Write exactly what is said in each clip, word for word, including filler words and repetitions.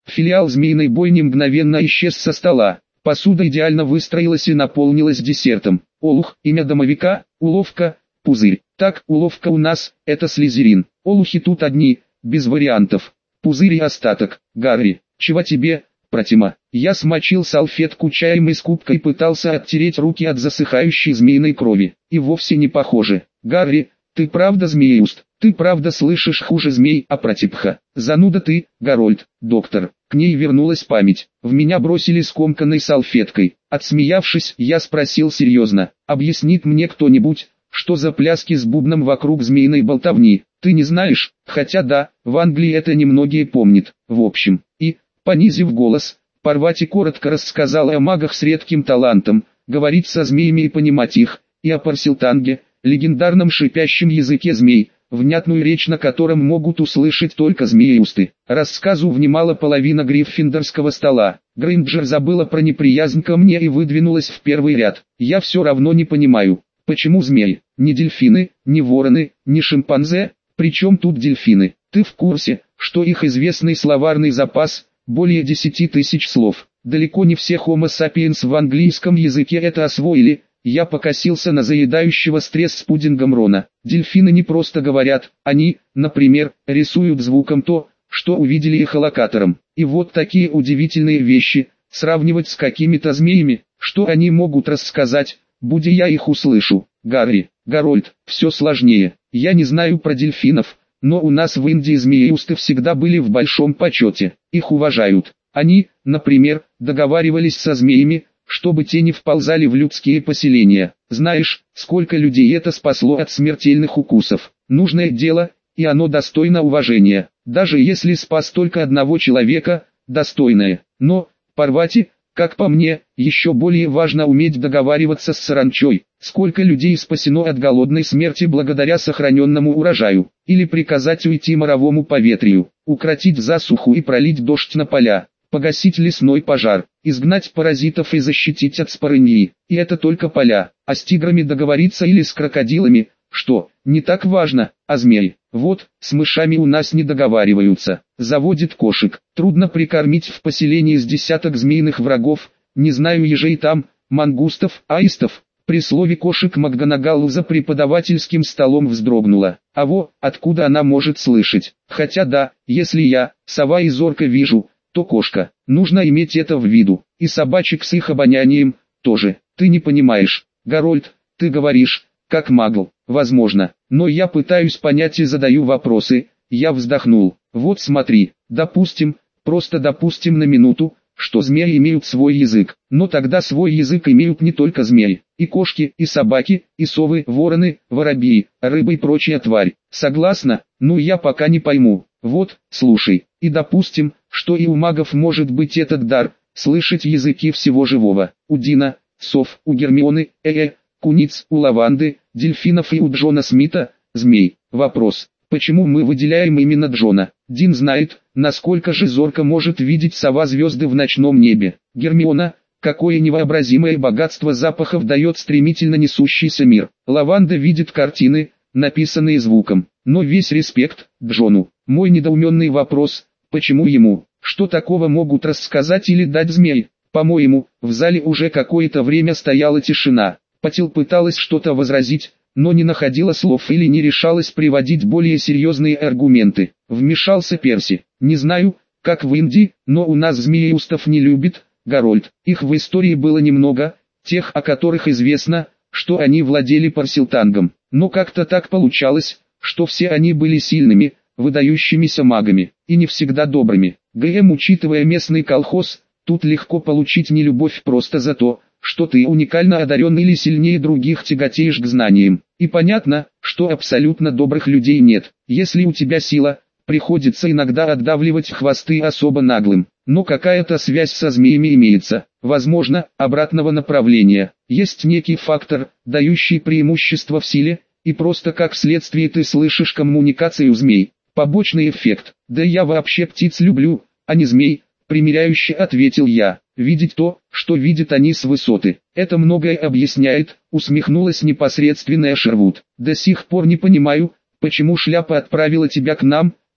Филиал змеиной бойни мгновенно исчез со стола. Посуда идеально выстроилась и наполнилась десертом. Олух, имя домовика, уловка, пузырь. Так, уловка у нас, это слизерин. Олухи тут одни, без вариантов. Пузырь и остаток. Гарри, чего тебе, Протима? Я смочил салфетку чаем из кубка и пытался оттереть руки от засыхающей змеиной крови. И вовсе не похоже. Гарри, ты правда змееуст? Ты правда слышишь хуже змей, а Протипха? Зануда ты, Гарольд, доктор. К ней вернулась память. В меня бросили скомканной салфеткой. Отсмеявшись, я спросил серьезно. Объяснит мне кто-нибудь, что за пляски с бубном вокруг змеиной болтовни? Ты не знаешь? Хотя да, в Англии это немногие помнят. В общем, и, понизив голос, Парвати коротко рассказала о магах с редким талантом, говорить со змеями и понимать их, и о Парсилтанге, легендарном шипящем языке змей, внятную речь на котором могут услышать только змееусты. Рассказу внимала половина гриффиндорского стола. Грейнджер забыла про неприязнь ко мне и выдвинулась в первый ряд. Я все равно не понимаю, почему змеи, не дельфины, не вороны, не шимпанзе, причем тут дельфины? Ты в курсе, что их известный словарный запас – более десяти тысяч слов. Далеко не все Homo sapiens в английском языке это освоили. Я покосился на заедающего стресс с пудингом Рона. Дельфины не просто говорят, они, например, рисуют звуком то, что увидели эхолокатором. И вот такие удивительные вещи, сравнивать с какими-то змеями, что они могут рассказать, будь я их услышу. Гарри, Гарольд, все сложнее. Я не знаю про дельфинов, но у нас в Индии змееусты всегда были в большом почете. Их уважают. Они, например, договаривались со змеями, чтобы те не вползали в людские поселения. Знаешь, сколько людей это спасло от смертельных укусов. Нужное дело, и оно достойно уважения. Даже если спас только одного человека, достойное. Но, Парвати, как по мне, еще более важно уметь договариваться с саранчой. Сколько людей спасено от голодной смерти благодаря сохраненному урожаю. Или приказать уйти моровому поветрию, укротить засуху и пролить дождь на поля. Погасить лесной пожар, изгнать паразитов и защитить от спорыньи. И это только поля. А с тиграми договориться или с крокодилами, что, не так важно, а змеи. Вот, с мышами у нас не договариваются. Заводит кошек. Трудно прикормить в поселении с десяток змеиных врагов. Не знаю ежей там, мангустов, аистов. При слове кошек МакГонагалл за преподавательским столом вздрогнула. А во, откуда она может слышать? Хотя да, если я, сова и зорко вижу, то кошка. Нужно иметь это в виду. И собачек с их обонянием, тоже. Ты не понимаешь, Гарольд, ты говоришь, как магл. Возможно, но я пытаюсь понять и задаю вопросы. Я вздохнул. Вот смотри, допустим, просто допустим на минуту, что змеи имеют свой язык. Но тогда свой язык имеют не только змеи. И кошки, и собаки, и совы, вороны, воробьи, рыбы и прочая тварь. Согласна? Ну я пока не пойму. Вот, слушай. И допустим, что и у магов может быть этот дар, слышать языки всего живого. У Дина, сов, у Гермионы, э-э, куниц, у Лаванды, дельфинов и у Джона Смита, змей. Вопрос, почему мы выделяем именно Джона? Дин знает, насколько же зорко может видеть сова звезды в ночном небе. Гермиона, какое невообразимое богатство запахов дает стремительно несущийся мир. Лаванда видит картины, написанные звуком. Но весь респект Джону. Мой недоуменный вопрос, почему ему? Что такого могут рассказать или дать змеи? По-моему, в зале уже какое-то время стояла тишина. Патил пыталась что-то возразить, но не находила слов или не решалась приводить более серьезные аргументы. Вмешался Перси. Не знаю, как в Индии, но у нас змееустов не любят, Гарольд. Их в истории было немного, тех, о которых известно, что они владели Парсилтангом. Но как-то так получалось, что все они были сильными, выдающимися магами, и не всегда добрыми. ГМ, учитывая местный колхоз, тут легко получить нелюбовь просто за то, что ты уникально одарен или сильнее других тяготеешь к знаниям. И понятно, что абсолютно добрых людей нет. Если у тебя сила, приходится иногда отдавливать хвосты особо наглым. Но какая-то связь со змеями имеется. Возможно, обратного направления. Есть некий фактор, дающий преимущество в силе, и просто как следствие ты слышишь коммуникацию змей. Побочный эффект. Да я вообще птиц люблю, а не змей, примиряюще ответил я. Видеть то, что видят они с высоты. Это многое объясняет, усмехнулась непосредственная Шервуд. До сих пор не понимаю, почему шляпа отправила тебя к нам,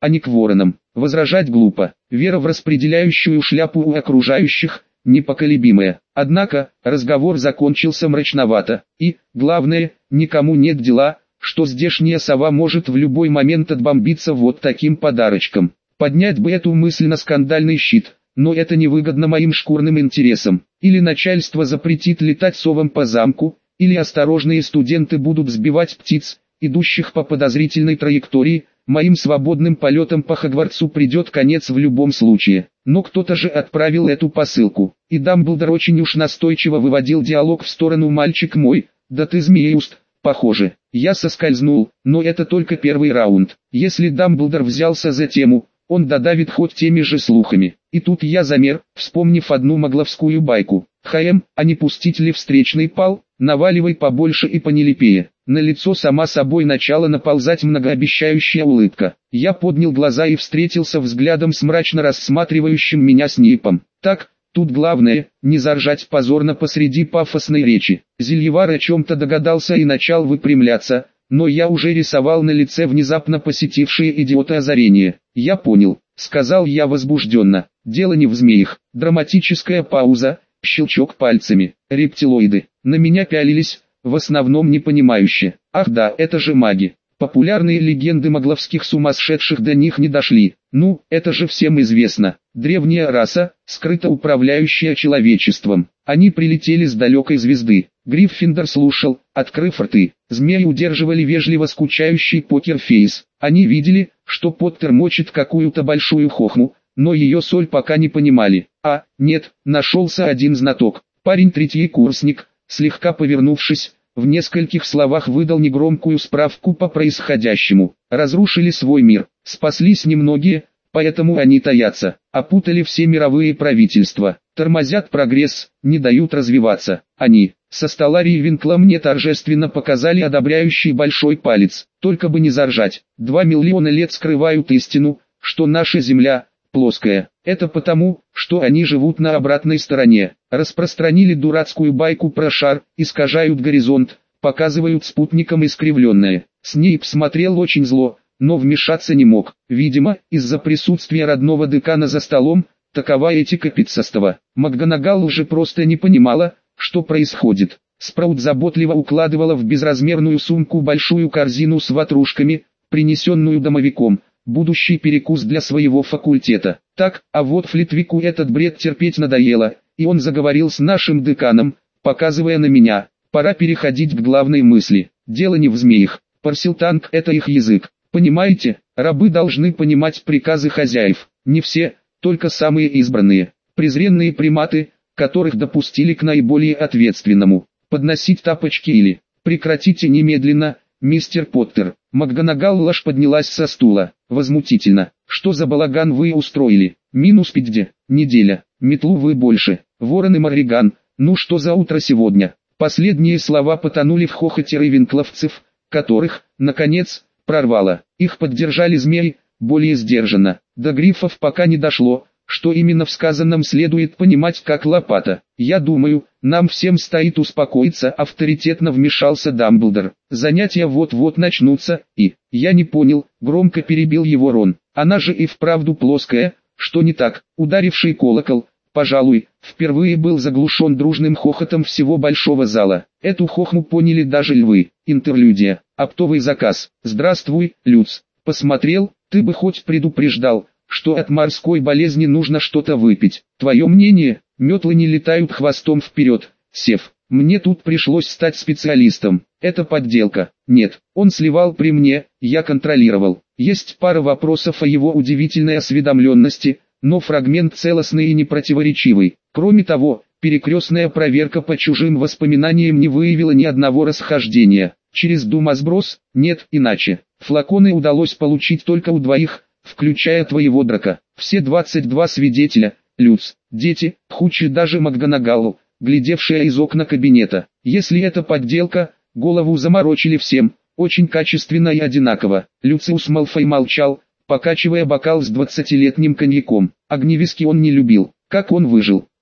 а не к воронам. Возражать глупо. Вера в распределяющую шляпу у окружающих непоколебимая. Однако, разговор закончился мрачновато, и, главное, никому нет дела, что здешняя сова может в любой момент отбомбиться вот таким подарочком. Поднять бы эту мысль на скандальный щит, но это невыгодно моим шкурным интересам. Или начальство запретит летать совам по замку, или осторожные студенты будут сбивать птиц, идущих по подозрительной траектории. Моим свободным полетом по Хогвартсу придет конец в любом случае. Но кто-то же отправил эту посылку, и Дамблдор очень уж настойчиво выводил диалог в сторону «мальчик мой, да ты змееуст». Похоже, я соскользнул, но это только первый раунд. Если Дамблдор взялся за тему, он додавит хоть теми же слухами. И тут я замер, вспомнив одну магловскую байку. «ХМ, а не пустить ли встречный пал? Наваливай побольше и понелепее». На лицо сама собой начала наползать многообещающая улыбка. Я поднял глаза и встретился взглядом с мрачно рассматривающим меня Снейпом. Так, тут главное, не заржать позорно посреди пафосной речи. Зельевар о чем-то догадался и начал выпрямляться, но я уже рисовал на лице внезапно посетившее идиота озарение. «Я понял», — сказал я возбужденно. «Дело не в змеях». Драматическая пауза, щелчок пальцами. Рептилоиды на меня пялились, в основном непонимающе. Ах да, это же маги. Популярные легенды магловских сумасшедших до них не дошли. Ну, это же всем известно. Древняя раса, скрыто управляющая человечеством. Они прилетели с далекой звезды. Гриффиндор слушал, открыв рты. Змеи удерживали вежливо скучающий покерфейс. Они видели, что Поттер мочит какую-то большую хохму, но ее соль пока не понимали. А, нет, нашелся один знаток. Парень третий курсник, слегка повернувшись, в нескольких словах выдал негромкую справку по происходящему. Разрушили свой мир, спаслись немногие, поэтому они таятся, опутали все мировые правительства, тормозят прогресс, не дают развиваться. Они, со стола Рейвенкла, мне торжественно показали одобряющий большой палец, только бы не заржать. Два миллиона лет скрывают истину, что наша Земля плоская. Это потому, что они живут на обратной стороне. Распространили дурацкую байку про шар, искажают горизонт, показывают спутникам искривленное. Снейп смотрел очень зло, но вмешаться не мог. Видимо, из-за присутствия родного декана за столом, такова этика Пиццастова. МакГонагал уже просто не понимала, что происходит. Спраут заботливо укладывала в безразмерную сумку большую корзину с ватрушками, принесенную домовиком. Будущий перекус для своего факультета. Так, а вот Флитвику этот бред терпеть надоело, и он заговорил с нашим деканом, показывая на меня. Пора переходить к главной мысли. Дело не в змеях. Парсилтанг — это их язык. Понимаете, рабы должны понимать приказы хозяев. Не все, только самые избранные. Презренные приматы, которых допустили к наиболее ответственному. Подносить тапочки или... Прекратите немедленно, мистер Поттер. МакГонагал аж поднялась со стула. Возмутительно. Что за балаган вы устроили? Минус пятьдесят. Неделя. Метлу вы больше. Ворон и Морриган. Ну что за утро сегодня? Последние слова потонули в хохоте рейвенкловцев, которых, наконец, прорвало. Их поддержали змеи, более сдержанно. До грифов пока не дошло, что именно в сказанном следует понимать как лопата. «Я думаю, нам всем стоит успокоиться», — авторитетно вмешался Дамблдор. «Занятия вот-вот начнутся, и...» «Я не понял», — громко перебил его Рон. «Она же и вправду плоская, что не так?» Ударивший колокол, пожалуй, впервые был заглушен дружным хохотом всего большого зала. Эту хохму поняли даже львы. Интерлюдия. Оптовый заказ. «Здравствуй, Люц. Посмотрел, ты бы хоть предупреждал, что от морской болезни нужно что-то выпить. Твое мнение?» Метлы не летают хвостом вперед, Сев. Мне тут пришлось стать специалистом. Это подделка. Нет, он сливал при мне, я контролировал. Есть пара вопросов о его удивительной осведомленности, но фрагмент целостный и непротиворечивый. Кроме того, перекрестная проверка по чужим воспоминаниям не выявила ни одного расхождения. Через думосброс, нет, иначе. Флаконы удалось получить только у двоих, включая твоего драка. Все двадцать два свидетеля, Люц, дети, худшие даже МакГонагалу, глядевшая из окна кабинета. Если это подделка, голову заморочили всем, очень качественно и одинаково. Люциус Малфой молчал, покачивая бокал с двадцатилетним коньяком. Огневиски он не любил. Как он выжил?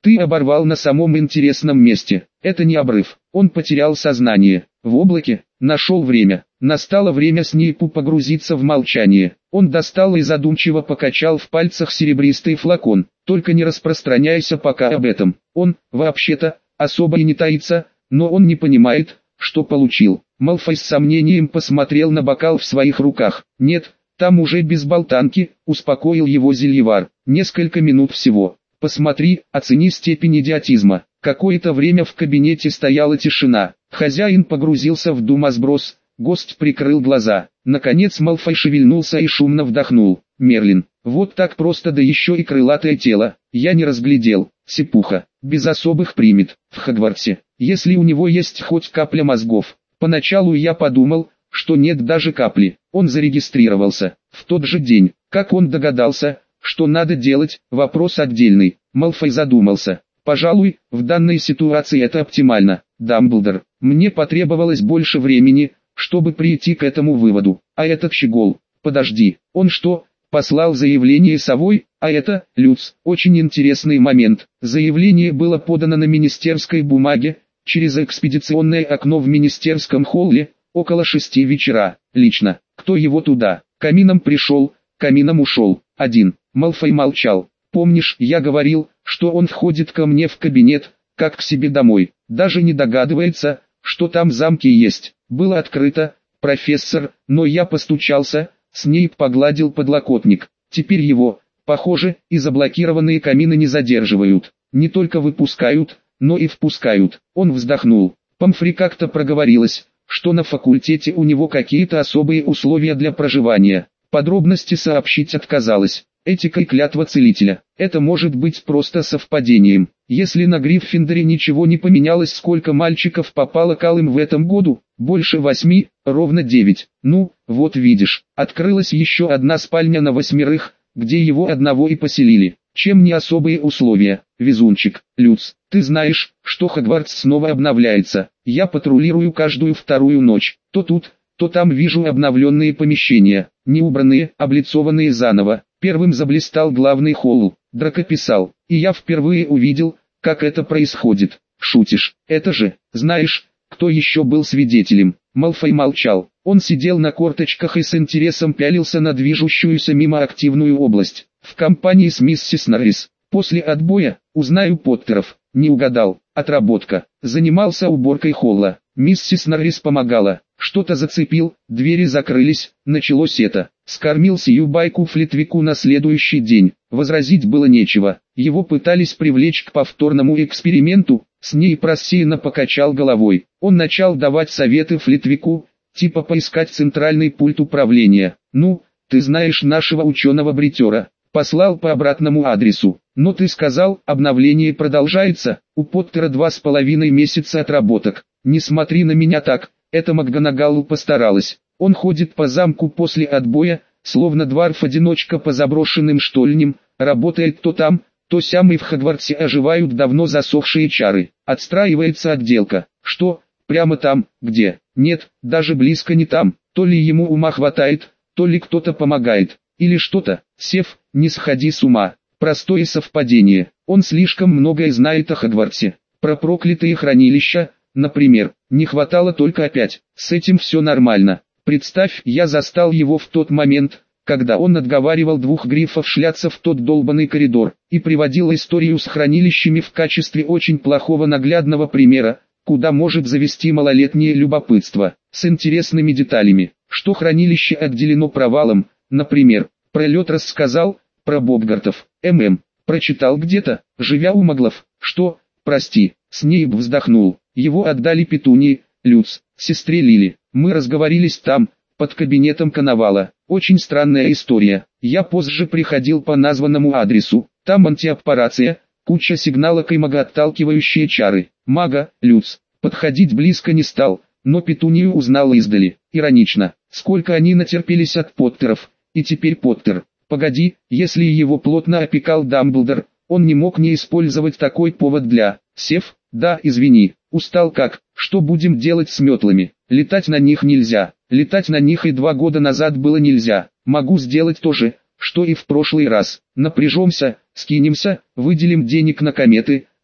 Ты оборвал на самом интересном месте. Это не обрыв. Он потерял сознание. В облаке. Нашел время. Настало время Снейпу погрузиться в молчание. Он достал и задумчиво покачал в пальцах серебристый флакон. Только не распространяйся пока об этом. Он, вообще-то, особо и не таится, но он не понимает, что получил. Малфой с сомнением посмотрел на бокал в своих руках. Нет, там уже без болтанки, успокоил его Зельевар. Несколько минут всего. Посмотри, оцени степень идиотизма. Какое-то время в кабинете стояла тишина. Хозяин погрузился в думосброс, гость прикрыл глаза. Наконец Малфой шевельнулся и шумно вдохнул. Мерлин, вот так просто, да еще и крылатое тело. Я не разглядел. Сипуха, без особых примет, в Хогвартсе, если у него есть хоть капля мозгов. Поначалу я подумал, что нет даже капли. Он зарегистрировался. В тот же день, как он догадался, что надо делать, вопрос отдельный. Малфой задумался. Пожалуй, в данной ситуации это оптимально. Дамблдор, мне потребовалось больше времени, чтобы прийти к этому выводу. А этот щегол, подожди, он что, послал заявление совой? А это, Люц, очень интересный момент. Заявление было подано на министерской бумаге, через экспедиционное окно в министерском холле, около шести вечера. Лично, кто его туда? Камином пришел, камином ушел. Один. Малфой молчал. Помнишь, я говорил, что он входит ко мне в кабинет, как к себе домой. Даже не догадывается, что там замки есть. Было открыто, профессор, но я постучался, Снейп погладил подлокотник. Теперь его, похоже, и заблокированные камины не задерживают. Не только выпускают, но и впускают. Он вздохнул. Помфри как-то проговорилась, что на факультете у него какие-то особые условия для проживания. Подробности сообщить отказалась. Этика и клятва целителя. Это может быть просто совпадением. Если на Гриффиндоре ничего не поменялось, сколько мальчиков попало к алым в этом году? Больше восьми, ровно девять. Ну, вот видишь, открылась еще одна спальня на восьмерых, где его одного и поселили. Чем не особые условия, везунчик. Люц, ты знаешь, что Хогвартс снова обновляется. Я патрулирую каждую вторую ночь. То тут, то там вижу обновленные помещения, неубранные, облицованные заново. Первым заблистал главный холл. Драко писал, и я впервые увидел, как это происходит. Шутишь, это же, знаешь, кто еще был свидетелем? Малфой молчал. Он сидел на корточках и с интересом пялился на движущуюся мимо активную область. В компании с миссис Норрис. После отбоя, узнаю Поттеров. Не угадал. Отработка. Занимался уборкой холла. Миссис Норрис помогала. Что-то зацепил, двери закрылись, началось это. Скормил сию байку Флитвику на следующий день. Возразить было нечего. Его пытались привлечь к повторному эксперименту. Снейп рассеянно покачал головой. Он начал давать советы Флитвику, типа поискать центральный пульт управления. Ну, ты знаешь нашего ученого-бритера. Послал по обратному адресу. Но ты сказал, обновление продолжается. У Поттера два с половиной месяца отработок. Не смотри на меня так. Это МакГонагалл постаралась. Он ходит по замку после отбоя, словно дварф-одиночка по заброшенным штольням, работает то там, то сям, и в Хогвартсе оживают давно засохшие чары. Отстраивается отделка. Что, прямо там, где? Нет, даже близко не там. То ли ему ума хватает, то ли кто-то помогает. Или что-то. Сев, не сходи с ума. Простое совпадение. Он слишком многое знает о Хогвартсе. Про проклятые хранилища, например, не хватало только опять. С этим все нормально. Представь, я застал его в тот момент, когда он отговаривал двух грифов шляться в тот долбанный коридор, и приводил историю с хранилищами в качестве очень плохого наглядного примера, куда может завести малолетнее любопытство, с интересными деталями, что хранилище отделено провалом, например, про лед рассказал, про Бобгартов, ММ, прочитал где-то, живя у Маглов, что, прости, Снейп вздохнул, его отдали Петунии, Люц, сестре Лили, мы разговорились там, под кабинетом Коновала, очень странная история, я позже приходил по названному адресу, там антиаппарация, куча сигналок и магоотталкивающие чары, мага, Люц, подходить близко не стал, но Петунию узнал издали, иронично, сколько они натерпелись от Поттеров, и теперь Поттер, погоди, если его плотно опекал Дамблдор, он не мог не использовать такой повод для, сев, да, извини, устал как, что будем делать с метлами, летать на них нельзя, летать на них и два года назад было нельзя, могу сделать то же, что и в прошлый раз, напряжемся, скинемся, выделим денег на кометы,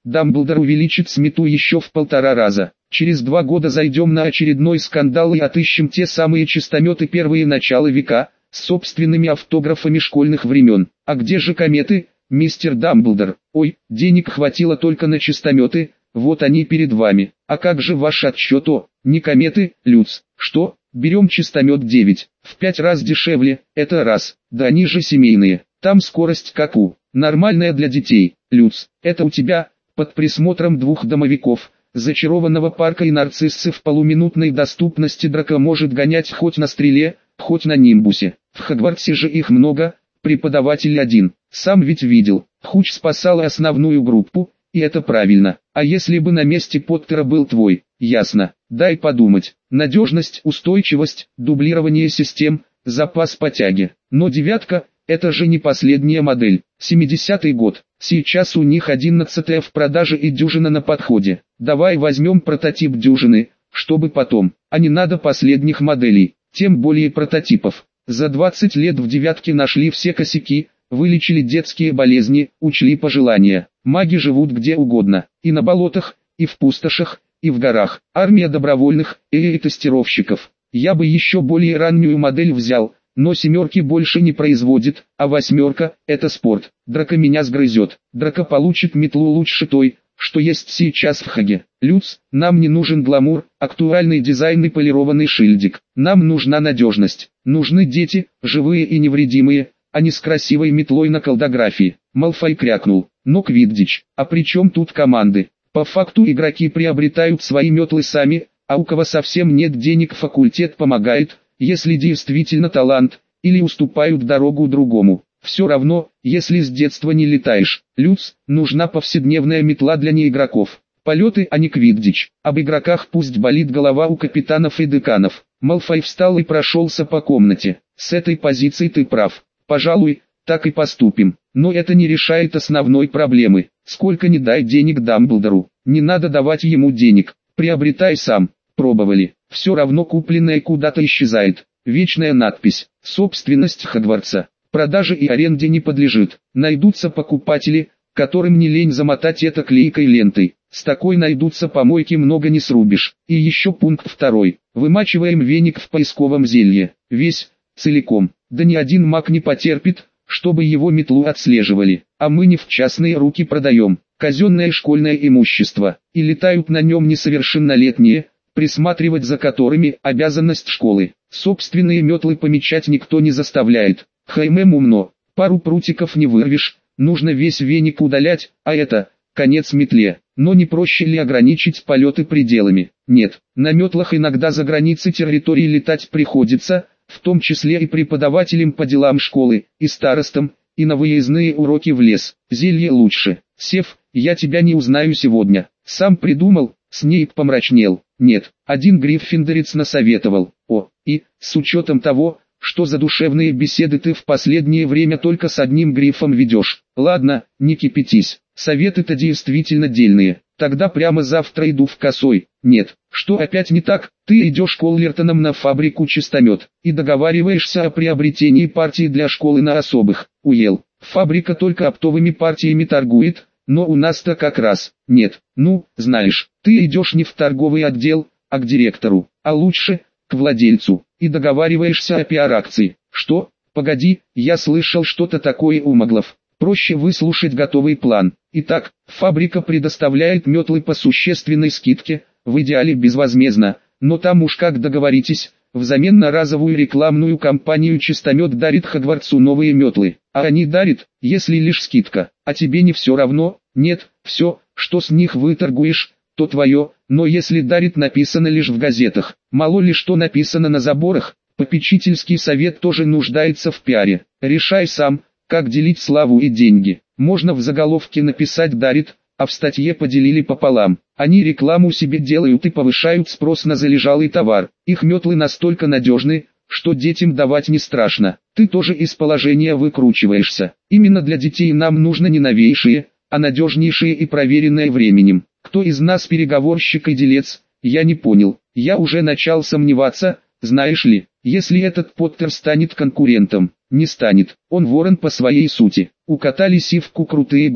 Дамблдор увеличит смету еще в полтора раза. Через два года зайдем на очередной скандал и отыщем те самые чистометы первые начала века, с собственными автографами школьных времен. А где же кометы, мистер Дамблдор? Ой, денег хватило только на чистометы, вот они перед вами. А как же ваш отсчет? О, не кометы, Люц. Что? Берем чистомет девять. В пять раз дешевле, это раз. Да они же семейные. Там скорость как у. Нормальная для детей. Люц, это у тебя, под присмотром двух домовиков, зачарованного парка и нарциссы в полуминутной доступности Драко может гонять хоть на стреле, хоть на нимбусе. В Хогвартсе же их много, преподаватель один. Сам ведь видел, Хуч спасала основную группу, и это правильно. А если бы на месте Поттера был твой? Ясно. Дай подумать. Надежность, устойчивость, дублирование систем, запас по тяге. Но девятка, это же не последняя модель. семидесятый год. Сейчас у них одиннадцатая в продаже и дюжина на подходе. Давай возьмем прототип дюжины, чтобы потом. А не надо последних моделей, тем более прототипов. За двадцать лет в девятке нашли все косяки, вылечили детские болезни, учли пожелания. Маги живут где угодно, и на болотах, и в пустошах, и в горах. Армия добровольных, и тестировщиков. Я бы еще более раннюю модель взял, но семерки больше не производит, а восьмерка – это спорт. Драко меня сгрызет. Драко получит метлу лучше той, что есть сейчас в Хаге. Люц, нам не нужен гламур, актуальный дизайн и полированный шильдик. Нам нужна надежность. Нужны дети, живые и невредимые, а не с красивой метлой на колдографии. Малфой крякнул. Но Квиддич, а при чем тут команды? По факту игроки приобретают свои метлы сами, а у кого совсем нет денег факультет помогает, если действительно талант, или уступают дорогу другому. Все равно, если с детства не летаешь. Люц, нужна повседневная метла для неигроков. Полеты, а не Квиддич. Об игроках пусть болит голова у капитанов и деканов. Малфой встал и прошелся по комнате. С этой позиции ты прав. Пожалуй, так и поступим. Но это не решает основной проблемы. Сколько ни дай денег Дамблдору, не надо давать ему денег. Приобретай сам. Пробовали. Все равно купленное куда-то исчезает. Вечная надпись. Собственность Хогвартса. Продаже и аренде не подлежит. Найдутся покупатели, которым не лень замотать это клейкой лентой. С такой найдутся помойки, много не срубишь. И еще пункт второй. Вымачиваем веник в поисковом зелье. Весь, целиком. Да ни один маг не потерпит, чтобы его метлу отслеживали. А мы не в частные руки продаем. Казенное школьное имущество. И летают на нем несовершеннолетние, присматривать за которыми обязанность школы. Собственные метлы помечать никто не заставляет. Хаймем умно. Пару прутиков не вырвешь, нужно весь веник удалять, а это конец метле. Но не проще ли ограничить полеты пределами? Нет, на метлах иногда за границы территории летать приходится, в том числе и преподавателям по делам школы, и старостам, и на выездные уроки в лес. Зелье лучше. Сев, я тебя не узнаю сегодня. Сам придумал, Снейп помрачнел. Нет, один гриффиндорец насоветовал. О, и, с учетом того, что задушевные беседы ты в последнее время только с одним грифом ведешь. Ладно, не кипятись, советы-то действительно дельные. Тогда прямо завтра иду в косой. Нет, что опять не так? Ты идешь к Оллертонам на фабрику чистомет и договариваешься о приобретении партии для школы на особых. Уел, фабрика только оптовыми партиями торгует, но у нас-то как раз нет. Ну, знаешь, ты идешь не в торговый отдел, а к директору, а лучше к владельцу, и договариваешься о пиар-акции. Что? Погоди, я слышал что-то такое у маглов. Проще выслушать готовый план. Итак, фабрика предоставляет метлы по существенной скидке, в идеале безвозмездно, но там уж как договоритесь, взамен на разовую рекламную кампанию чистомет дарит Хогвартсу новые метлы. А они дарят, если лишь скидка. А тебе не все равно? Нет, все, что с них выторгуешь, то твое, но если дарит написано лишь в газетах, мало ли что написано на заборах, попечительский совет тоже нуждается в пиаре. Решай сам, как делить славу и деньги. Можно в заголовке написать «дарит», а в статье поделили пополам. Они рекламу себе делают и повышают спрос на залежалый товар. Их метлы настолько надежны, что детям давать не страшно. Ты тоже из положения выкручиваешься. Именно для детей нам нужно не новейшие, а надежнейшие и проверенные временем. Кто из нас переговорщик и делец, я не понял. Я уже начал сомневаться, знаешь ли, если этот Поттер станет конкурентом. Не станет, он ворон по своей сути. Укатали сивку крутые горки.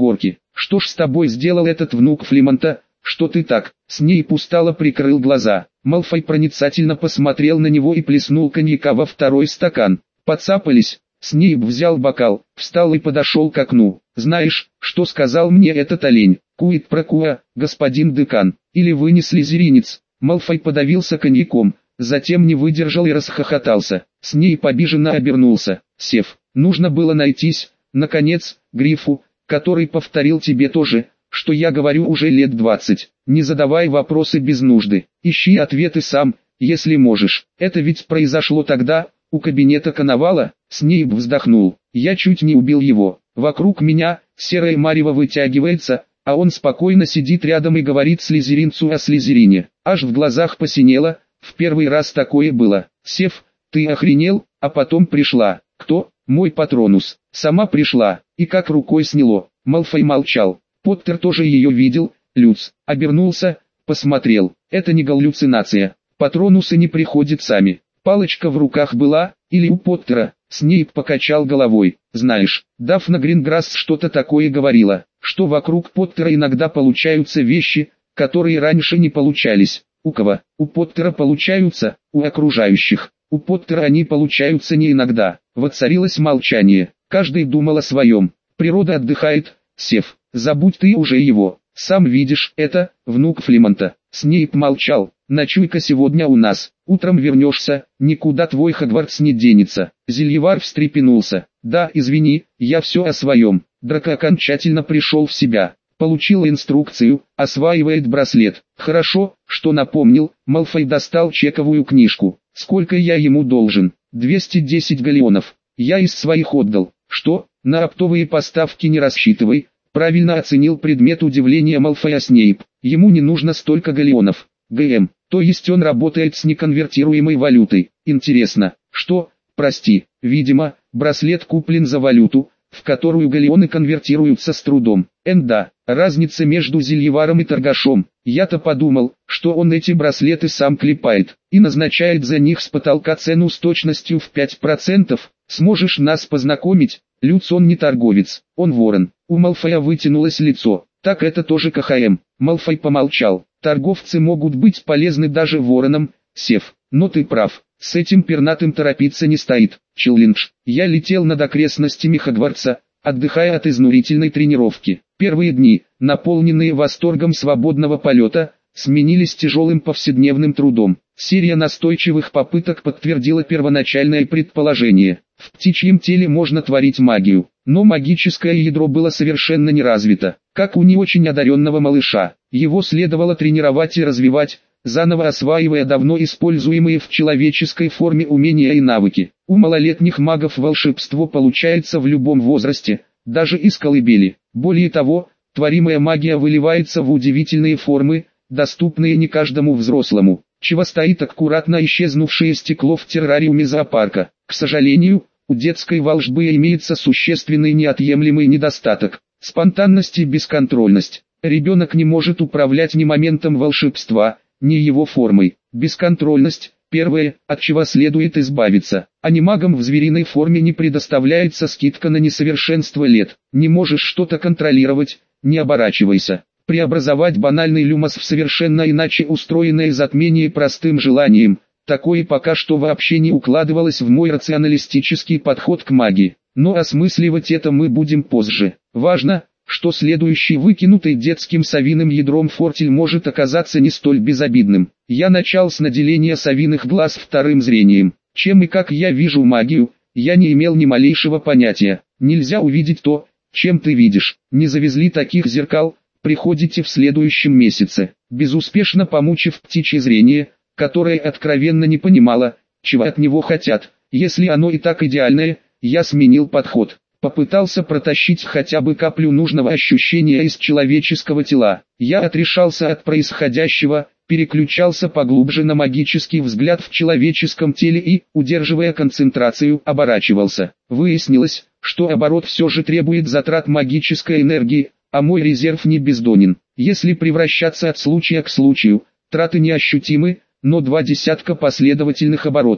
Что ж с тобой сделал этот внук Флемонта, что ты так?» Снейп устало прикрыл глаза. Малфой проницательно посмотрел на него и плеснул коньяка во второй стакан. Поцапались. Снейп взял бокал, встал и подошел к окну. «Знаешь, что сказал мне этот олень? Куит про куа, господин декан. Или вы не слизеринец?» Малфой подавился коньяком, затем не выдержал и расхохотался. Снейп обиженно обернулся. «Сев, нужно было найтись, наконец, Грифу, который повторил тебе то же, что я говорю уже лет двадцать. Не задавай вопросы без нужды, ищи ответы сам, если можешь. Это ведь произошло тогда, у кабинета Коновала». Снейп вздохнул. «Я чуть не убил его. Вокруг меня серое марево вытягивается, а он спокойно сидит рядом и говорит слизеринцу о слизерине. Аж в глазах посинело, в первый раз такое было. Сев, ты охренел, а потом пришла. Кто? Мой Патронус. Сама пришла, и как рукой сняло». Малфой молчал. Поттер тоже ее видел. Люц обернулся, посмотрел. Это не галлюцинация. Патронусы не приходят сами. Палочка в руках была, или у Поттера. Снейп покачал головой. «Знаешь, Дафна Гринграсс что-то такое говорила, что вокруг Поттера иногда получаются вещи, которые раньше не получались. У кого? У Поттера получаются, у окружающих. У Поттера они получаются не иногда». Воцарилось молчание. Каждый думал о своем. Природа отдыхает. Сев, забудь ты уже его. Сам видишь, это, внук Флемонта. Снейп молчал. «Ночуй-ка сегодня у нас, утром вернешься, никуда твой Хогвартс не денется». Зельевар встрепенулся. «Да, извини, я все о своем». Драко окончательно пришел в себя. Получил инструкцию, осваивает браслет. «Хорошо, что напомнил». Малфой достал чековую книжку. «Сколько я ему должен?» двести десять галеонов. «Я из своих отдал». «Что? На оптовые поставки не рассчитывай». Правильно оценил предмет удивления Малфоя Снейп. Ему не нужно столько галеонов. ГМ, то есть он работает с неконвертируемой валютой. Интересно, что, прости, видимо, браслет куплен за валюту, в которую галеоны конвертируются с трудом. Эн да, разница между зельеваром и торгашом. Я-то подумал, что он эти браслеты сам клепает, и назначает за них с потолка цену с точностью в пять процентов. Сможешь нас познакомить? Люц, он не торговец, он ворон. У Малфоя вытянулось лицо. Так это тоже КХМ. Малфой помолчал. Торговцы могут быть полезны даже воронам. Сев, но ты прав. С этим пернатым торопиться не стоит. Челлендж. Я летел над окрестностями Хогвартса, отдыхая от изнурительной тренировки. Первые дни, наполненные восторгом свободного полета, сменились тяжелым повседневным трудом. Серия настойчивых попыток подтвердила первоначальное предположение. В птичьем теле можно творить магию, но магическое ядро было совершенно не развито, как у не очень одаренного малыша. Его следовало тренировать и развивать, заново осваивая давно используемые в человеческой форме умения и навыки. У малолетних магов волшебство получается в любом возрасте, даже из колыбели. Более того, творимая магия выливается в удивительные формы, доступные не каждому взрослому. Чего стоит аккуратно исчезнувшее стекло в террариуме зоопарка. К сожалению, у детской волшбы имеется существенный неотъемлемый недостаток – спонтанность и бесконтрольность. Ребенок не может управлять ни моментом волшебства, ни его формой. Бесконтрольность – первое, от чего следует избавиться. Анимагам в звериной форме не предоставляется скидка на несовершенство лет. Не можешь что-то контролировать, не оборачивайся. Преобразовать банальный люмос в совершенно иначе устроенное затмение простым желанием – такое пока что вообще не укладывалось в мой рационалистический подход к магии. Но осмысливать это мы будем позже. Важно, что следующий выкинутый детским совиным ядром фортель может оказаться не столь безобидным. Я начал с наделения совиных глаз вторым зрением. Чем и как я вижу магию, я не имел ни малейшего понятия. Нельзя увидеть то, чем ты видишь. Не завезли таких зеркал, приходите в следующем месяце. Безуспешно помучив птичье зрение, которое откровенно не понимало, чего от него хотят. Если оно и так идеальное, я сменил подход. Попытался протащить хотя бы каплю нужного ощущения из человеческого тела. Я отрешался от происходящего, переключался поглубже на магический взгляд в человеческом теле и, удерживая концентрацию, оборачивался. Выяснилось, что оборот все же требует затрат магической энергии, а мой резерв не бездонен. Если превращаться от случая к случаю, траты неощутимы, но два десятка последовательных оборотов,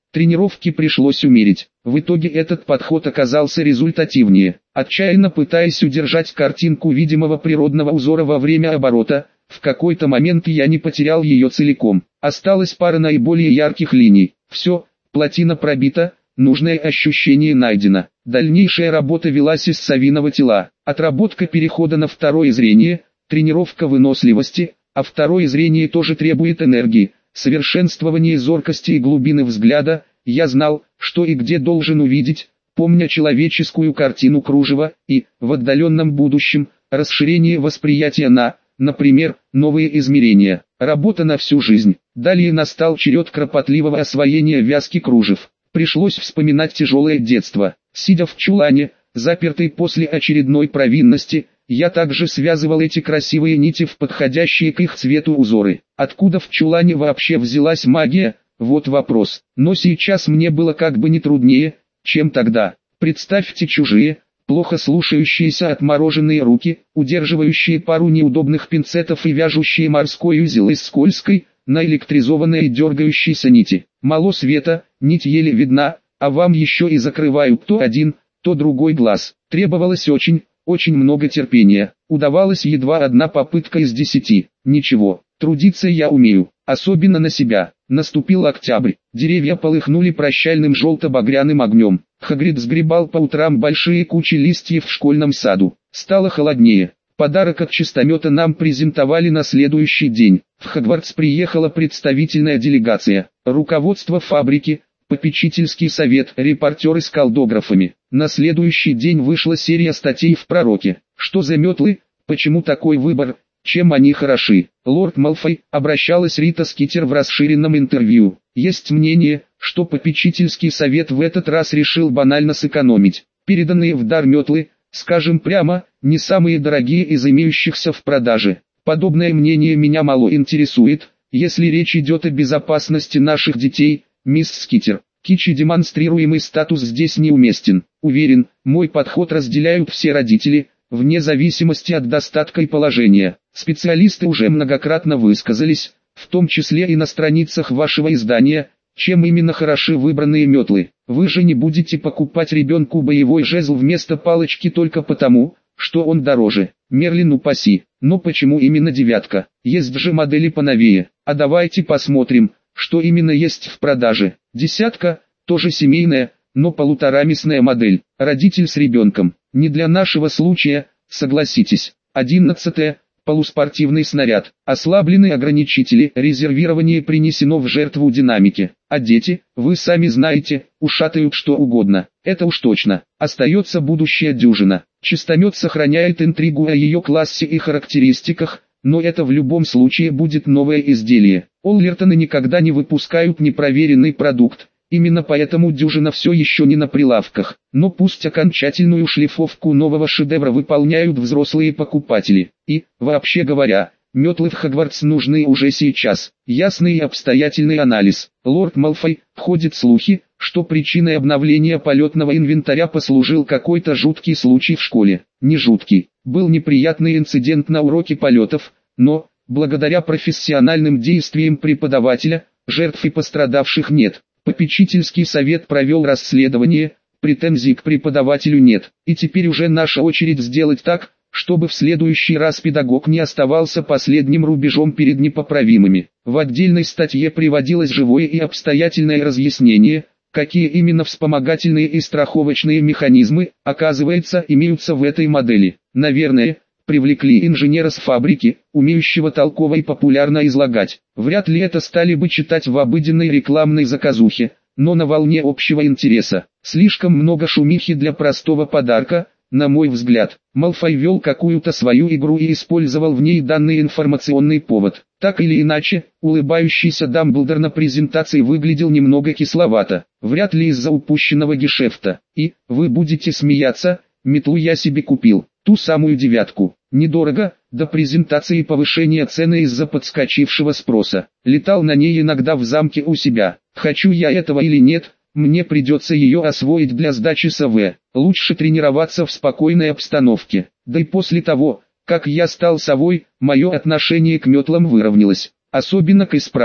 Тренировки пришлось умерить. В итоге этот подход оказался результативнее. Отчаянно пытаясь удержать картинку видимого природного узора во время оборота, в какой-то момент я не потерял ее целиком. Осталась пара наиболее ярких линий. Все, плотина пробита, нужное ощущение найдено. Дальнейшая работа велась из совиного тела. Отработка перехода на второе зрение, тренировка выносливости, а второе зрение тоже требует энергии. Совершенствование зоркости и глубины взгляда. Я знал, что и где должен увидеть, помня человеческую картину кружева, и, в отдаленном будущем, расширение восприятия на, например, новые измерения. Работа на всю жизнь. Далее настал черед кропотливого освоения вязки кружев. Пришлось вспоминать тяжелое детство. Сидя в чулане, запертый после очередной провинности, я также связывал эти красивые нити в подходящие к их цвету узоры. Откуда в чулане вообще взялась магия? Вот вопрос. Но сейчас мне было как бы не труднее, чем тогда. Представьте чужие, плохо слушающиеся отмороженные руки, удерживающие пару неудобных пинцетов и вяжущие морской узел из скользкой, наэлектризованной и дергающейся нити. Мало света, нить еле видна, а вам еще и закрывают то один, то другой глаз. Требовалось очень, очень много терпения. Удавалась едва одна попытка из десяти. Ничего, трудиться я умею, особенно на себя. Наступил октябрь, деревья полыхнули прощальным желто-багряным огнем. Хагрид сгребал по утрам большие кучи листьев в школьном саду. Стало холоднее. Подарок от чистомета нам презентовали на следующий день. В Хогвартс приехала представительная делегация, руководство фабрики, попечительский совет, репортеры с колдографами. На следующий день вышла серия статей в Пророке. Что за метлы, почему такой выбор, чем они хороши? Лорд Малфой, обращалась Рита Скитер в расширенном интервью. Есть мнение, что попечительский совет в этот раз решил банально сэкономить. Переданные в дар метлы, скажем прямо, не самые дорогие из имеющихся в продаже. Подобное мнение меня мало интересует, если речь идет о безопасности наших детей, мисс Скитер. Кичи демонстрируемый статус здесь неуместен. Уверен, мой подход разделяют все родители, вне зависимости от достатка и положения. Специалисты уже многократно высказались, в том числе и на страницах вашего издания, чем именно хороши выбранные метлы. Вы же не будете покупать ребенку боевой жезл вместо палочки только потому, что он дороже. Мерлин упаси. Но почему именно девятка? Есть же модели поновее. А давайте посмотрим, что именно есть в продаже. Десятка, тоже семейная, но полутораместная модель. Родитель с ребенком. Не для нашего случая, согласитесь. Одиннадцатое. Полуспортивный снаряд. Ослаблены ограничители, резервирование принесено в жертву динамике. А дети, вы сами знаете, ушатают что угодно. Это уж точно. Остается будущая дюжина. Чистомет сохраняет интригу о ее классе и характеристиках, но это в любом случае будет новое изделие. Оллертоны никогда не выпускают непроверенный продукт. Именно поэтому дюжина все еще не на прилавках. Но пусть окончательную шлифовку нового шедевра выполняют взрослые покупатели. И, вообще говоря, метлы в Хогвартс нужны уже сейчас. Ясный и обстоятельный анализ. Лорд Малфой, ходят слухи, что причиной обновления полетного инвентаря послужил какой-то жуткий случай в школе. Не жуткий. Был неприятный инцидент на уроке полетов, но, благодаря профессиональным действиям преподавателя, жертв и пострадавших нет. Попечительский совет провел расследование, претензий к преподавателю нет. И теперь уже наша очередь сделать так, чтобы в следующий раз педагог не оставался последним рубежом перед непоправимыми. В отдельной статье приводилось живое и обстоятельное разъяснение, какие именно вспомогательные и страховочные механизмы, оказывается, имеются в этой модели. Наверное, привлекли инженера с фабрики, умеющего толково и популярно излагать. Вряд ли это стали бы читать в обыденной рекламной заказухе, но на волне общего интереса. Слишком много шумихи для простого подарка, на мой взгляд. Малфой вел какую-то свою игру и использовал в ней данный информационный повод. Так или иначе, улыбающийся Дамблдор на презентации выглядел немного кисловато. Вряд ли из-за упущенного гешефта. И, вы будете смеяться, метлу я себе купил. Ту самую девятку. Недорого, до презентации повышения цены из-за подскочившего спроса. Летал на ней иногда в замке у себя. Хочу я этого или нет, мне придется ее освоить для сдачи СВ. Лучше тренироваться в спокойной обстановке. Да и после того, как я стал совой, мое отношение к метлам выровнялось. Особенно к исправным.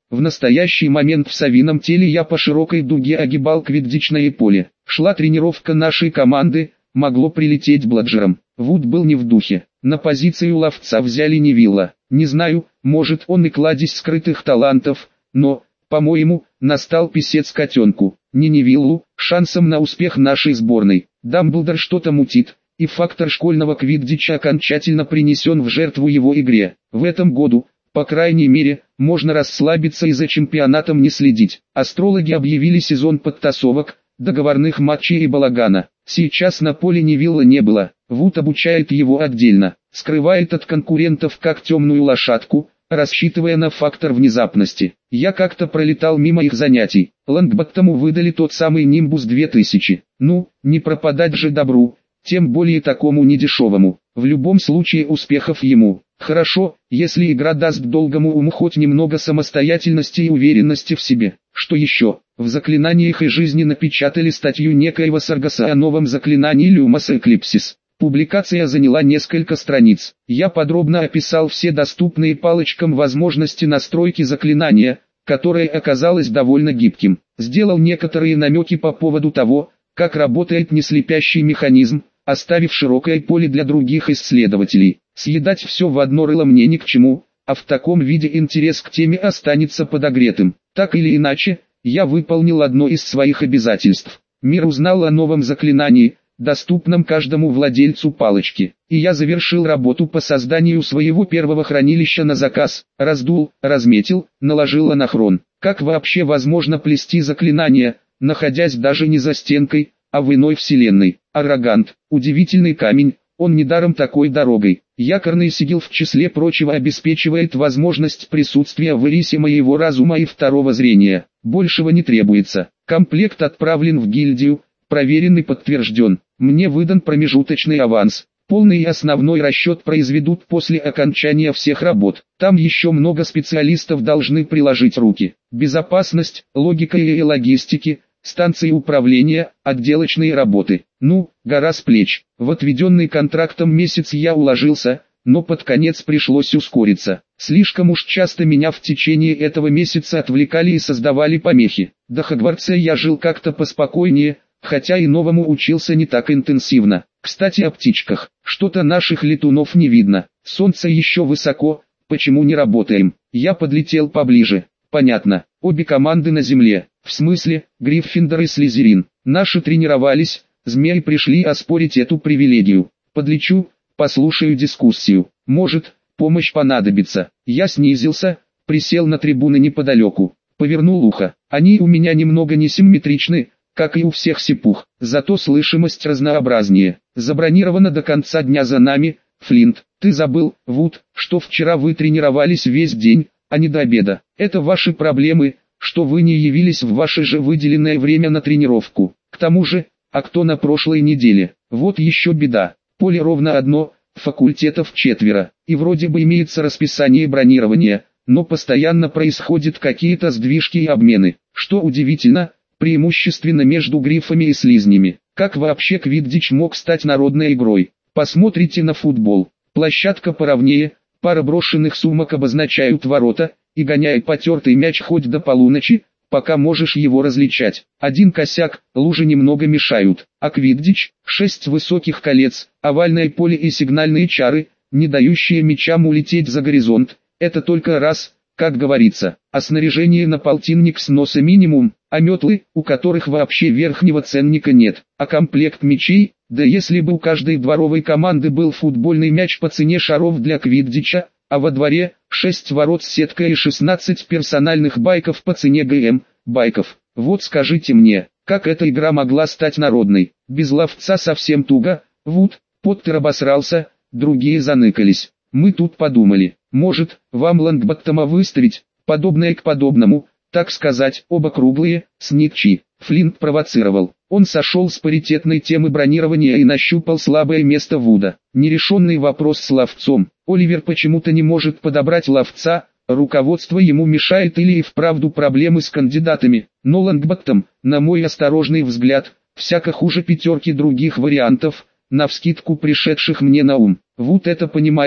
В настоящий момент в совином теле я по широкой дуге огибал квиддичное поле. Шла тренировка нашей команды, могло прилететь бладжером. Вуд был не в духе. На позицию ловца взяли Невилла. Не знаю, может он и кладезь скрытых талантов, но, по-моему, настал писец котенку. Не Невиллу, шансом на успех нашей сборной. Дамблдор что-то мутит, и фактор школьного квиддича окончательно принесен в жертву его игре. В этом году, по крайней мере, можно расслабиться и за чемпионатом не следить. Астрологи объявили сезон подтасовок, договорных матчей и балагана. Сейчас на поле Невилла не было. Вуд обучает его отдельно, скрывает от конкурентов как темную лошадку, рассчитывая на фактор внезапности. Я как-то пролетал мимо их занятий. Лонгботтому выдали тот самый Нимбус две тысячи. Ну, не пропадать же добру, тем более такому недешевому. В любом случае успехов ему. Хорошо, если игра даст долгому уму хоть немного самостоятельности и уверенности в себе. Что еще? В заклинаниях и жизни напечатали статью некоего Саргаса о новом заклинании Люмос Эклипсис. Публикация заняла несколько страниц. Я подробно описал все доступные палочкам возможности настройки заклинания, которое оказалось довольно гибким. Сделал некоторые намеки по поводу того, как работает неслепящий механизм, оставив широкое поле для других исследователей. Съедать все в одно рыло мне ни к чему, а в таком виде интерес к теме останется подогретым. Так или иначе, я выполнил одно из своих обязательств. Мир узнал о новом заклинании, доступном каждому владельцу палочки, и я завершил работу по созданию своего первого хранилища на заказ, раздул, разметил, наложил анахрон. Как вообще возможно плести заклинания, находясь даже не за стенкой, а в иной вселенной? Арагант, удивительный камень, он недаром такой дорогой. Якорный сигил в числе прочего обеспечивает возможность присутствия в ирисе моего разума и второго зрения. Большего не требуется. Комплект отправлен в гильдию, проверен и подтвержден. Мне выдан промежуточный аванс. Полный и основной расчет произведут после окончания всех работ. Там еще много специалистов должны приложить руки. Безопасность, логика и логистики, станции управления, отделочные работы. Ну, гора с плеч. В отведенный контрактом месяц я уложился, но под конец пришлось ускориться. Слишком уж часто меня в течение этого месяца отвлекали и создавали помехи. До Хогвартса я жил как-то поспокойнее, хотя и новому учился не так интенсивно. Кстати, о птичках. Что-то наших летунов не видно. Солнце еще высоко, почему не работаем? Я подлетел поближе. Понятно, обе команды на земле. В смысле, Гриффиндор и Слизерин. Наши тренировались, змеи пришли оспорить эту привилегию. Подлечу, послушаю дискуссию. Может, помощь понадобится. Я снизился, присел на трибуны неподалеку. Повернул ухо. Они у меня немного несимметричны, как и у всех сипух, зато слышимость разнообразнее. Забронировано до конца дня за нами. Флинт, ты забыл, Вуд, что вчера вы тренировались весь день, а не до обеда. Это ваши проблемы, что вы не явились в ваше же выделенное время на тренировку. К тому же, а кто на прошлой неделе? Вот еще беда. Поле ровно одно, факультетов четверо, и вроде бы имеется расписание бронирования, но постоянно происходят какие-то сдвижки и обмены. Что удивительно, преимущественно между грифами и слизнями. Как вообще квиддич мог стать народной игрой? Посмотрите на футбол. Площадка поровнее, пара брошенных сумок обозначают ворота, и гоняй потертый мяч хоть до полуночи, пока можешь его различать. Один косяк, лужи немного мешают. А квиддич, шесть высоких колец, овальное поле и сигнальные чары, не дающие мячам улететь за горизонт. Это только раз, как говорится. А снаряжение на полтинник сноса минимум, а метлы, у которых вообще верхнего ценника нет. А комплект мячей, да если бы у каждой дворовой команды был футбольный мяч по цене шаров для квиддича, а во дворе шесть ворот с сеткой и шестнадцать персональных байков по цене ГМ, байков. Вот скажите мне, как эта игра могла стать народной? Без ловца совсем туго. Вуд, Поттер обосрался, другие заныкались. Мы тут подумали, может, вам Лонгботтома выставить, подобное к подобному, так сказать, оба круглые, снитчи. Флинт провоцировал. Он сошел с паритетной темы бронирования и нащупал слабое место Вуда. Нерешенный вопрос с ловцом. Оливер почему-то не может подобрать ловца, руководство ему мешает или и вправду проблемы с кандидатами. Но Лонгботтом, на мой осторожный взгляд, всяко хуже пятерки других вариантов, навскидку пришедших мне на ум. Вуд это понимает,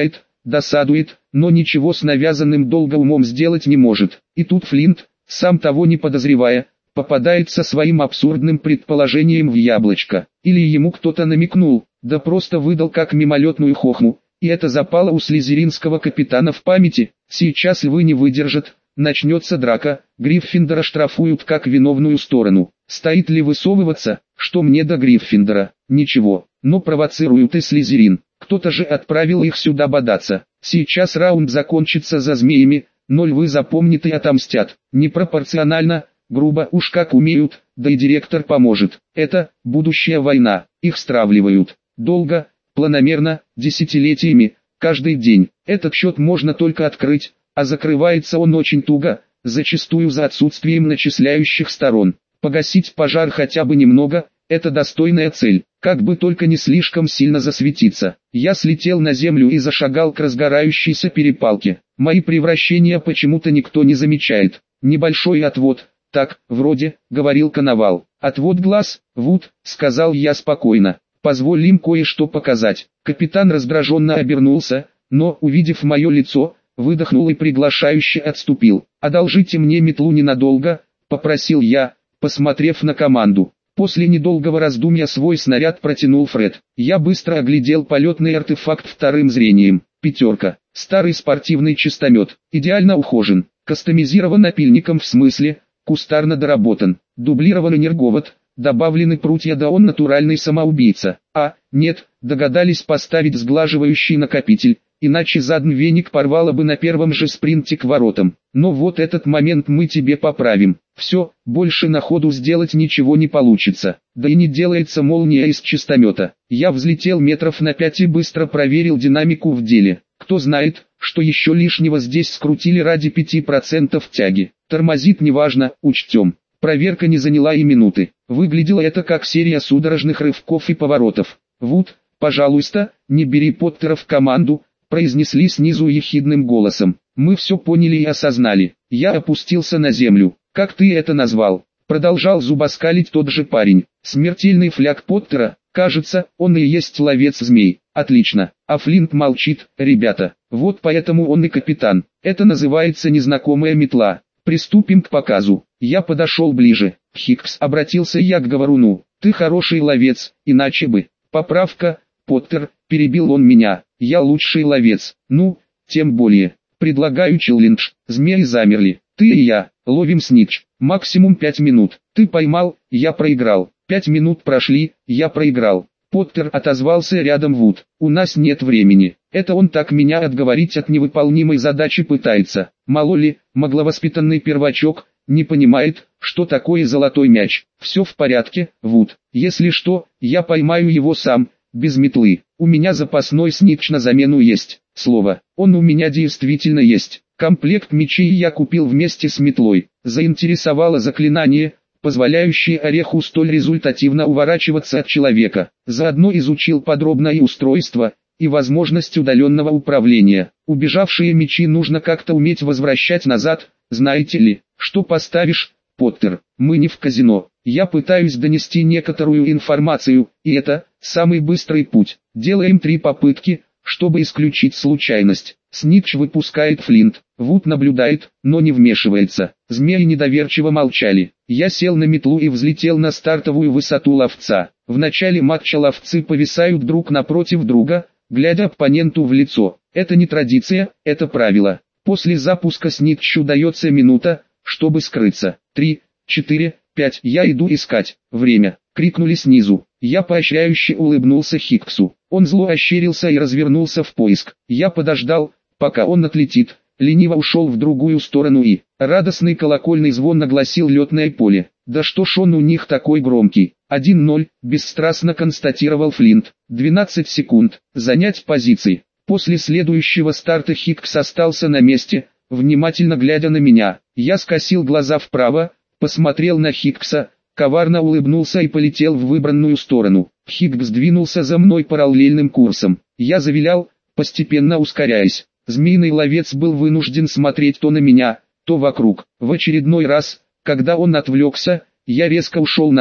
досадует, но ничего с навязанным долго умом сделать не может. И тут Флинт, сам того не подозревая, попадает со своим абсурдным предположением в яблочко. Или ему кто-то намекнул, да просто выдал как мимолетную хохму, и это запало у слизеринского капитана в памяти. Сейчас Львы не выдержат, начнется драка, Гриффиндора штрафуют как виновную сторону. Стоит ли высовываться, что мне до Гриффиндора? Ничего, но провоцируют и Слизерин. Кто-то же отправил их сюда бодаться. Сейчас раунд закончится за змеями, но Львы запомнят и отомстят. Непропорционально, грубо уж как умеют, да и директор поможет. Это будущая война, их стравливают. Долго, планомерно, десятилетиями, каждый день. Этот счет можно только открыть, а закрывается он очень туго, зачастую за отсутствием начисляющих сторон. Погасить пожар хотя бы немного – это достойная цель, как бы только не слишком сильно засветиться. Я слетел на землю и зашагал к разгорающейся перепалке. Мои превращения почему-то никто не замечает. Небольшой отвод, так, вроде, говорил Коновал. Отвод глаз, Вуд, сказал я спокойно. Позволь им кое-что показать. Капитан раздраженно обернулся, но, увидев мое лицо, выдохнул и приглашающе отступил. «Одолжите мне метлу ненадолго», — попросил я, посмотрев на команду. После недолгого раздумья свой снаряд протянул Фред. Я быстро оглядел полетный артефакт вторым зрением. Пятерка. Старый спортивный чистомет. Идеально ухожен. Кастомизирован напильником в смысле, кустарно доработан. Дублирован энерговод. Добавлены прутья, да он натуральный самоубийца. А, нет, догадались поставить сглаживающий накопитель, иначе задний веник порвало бы на первом же спринте к воротам. Но вот этот момент мы тебе поправим. Все, больше на ходу сделать ничего не получится. Да и не делается молния из чистомета. Я взлетел метров на пять и быстро проверил динамику в деле. Кто знает, что еще лишнего здесь скрутили ради пяти процентов тяги. Тормозит неважно, учтем. Проверка не заняла и минуты. Выглядело это как серия судорожных рывков и поворотов. «Вуд, пожалуйста, не бери Поттера в команду», произнесли снизу ехидным голосом. Мы все поняли и осознали. Я опустился на землю. «Как ты это назвал?» Продолжал зубоскалить тот же парень. «Смертельный фляг Поттера, кажется, он и есть ловец змей». Отлично. А Флинт молчит, ребята. Вот поэтому он и капитан. Это называется незнакомая метла. Приступим к показу. Я подошел ближе. Хикс, обратился я к говоруну. Ты хороший ловец, иначе бы. Поправка, Поттер, перебил он меня. Я лучший ловец. Ну, тем более. Предлагаю челлендж. Змеи замерли. Ты и я. Ловим снитч. Максимум пять минут. Ты поймал, я проиграл. Пять минут прошли, я проиграл. Поттер, отозвался рядом Вуд. У нас нет времени. Это он так меня отговорить от невыполнимой задачи пытается. Мало ли, магловоспитанный первачок, не понимает, что такое золотой мяч. Все в порядке, Вуд. Если что, я поймаю его сам, без метлы. У меня запасной снитч на замену есть. Слово, он у меня действительно есть. Комплект мечей я купил вместе с метлой. Заинтересовало заклинание, позволяющее ореху столь результативно уворачиваться от человека. Заодно изучил подробно и устройство, и возможность удаленного управления. Убежавшие мечи нужно как-то уметь возвращать назад, знаете ли. Что поставишь, Поттер? Мы не в казино. Я пытаюсь донести некоторую информацию, и это самый быстрый путь. Делаем три попытки, чтобы исключить случайность. Снитч выпускает Флинт. Вуд наблюдает, но не вмешивается. Змеи недоверчиво молчали. Я сел на метлу и взлетел на стартовую высоту ловца. В начале матча ловцы повисают друг напротив друга, глядя оппоненту в лицо. Это не традиция, это правило. После запуска Снитчу дается минута, чтобы скрыться. Три, четыре, пять. Я иду искать. Время. Крикнули снизу. Я поощряюще улыбнулся Хиксу. Он зло ощерился и развернулся в поиск. Я подождал, пока он отлетит. Лениво ушел в другую сторону и... Радостный колокольный звон огласил летное поле. Да что ж он у них такой громкий. один ноль, бесстрастно констатировал Флинт. двенадцать секунд. Занять позиции. После следующего старта Хикс остался на месте, внимательно глядя на меня. Я скосил глаза вправо, посмотрел на Хикса, коварно улыбнулся и полетел в выбранную сторону. Хикс двинулся за мной параллельным курсом. Я завилял, постепенно ускоряясь. Змеиный ловец был вынужден смотреть то на меня, то вокруг. В очередной раз, когда он отвлекся, я резко ушел назад,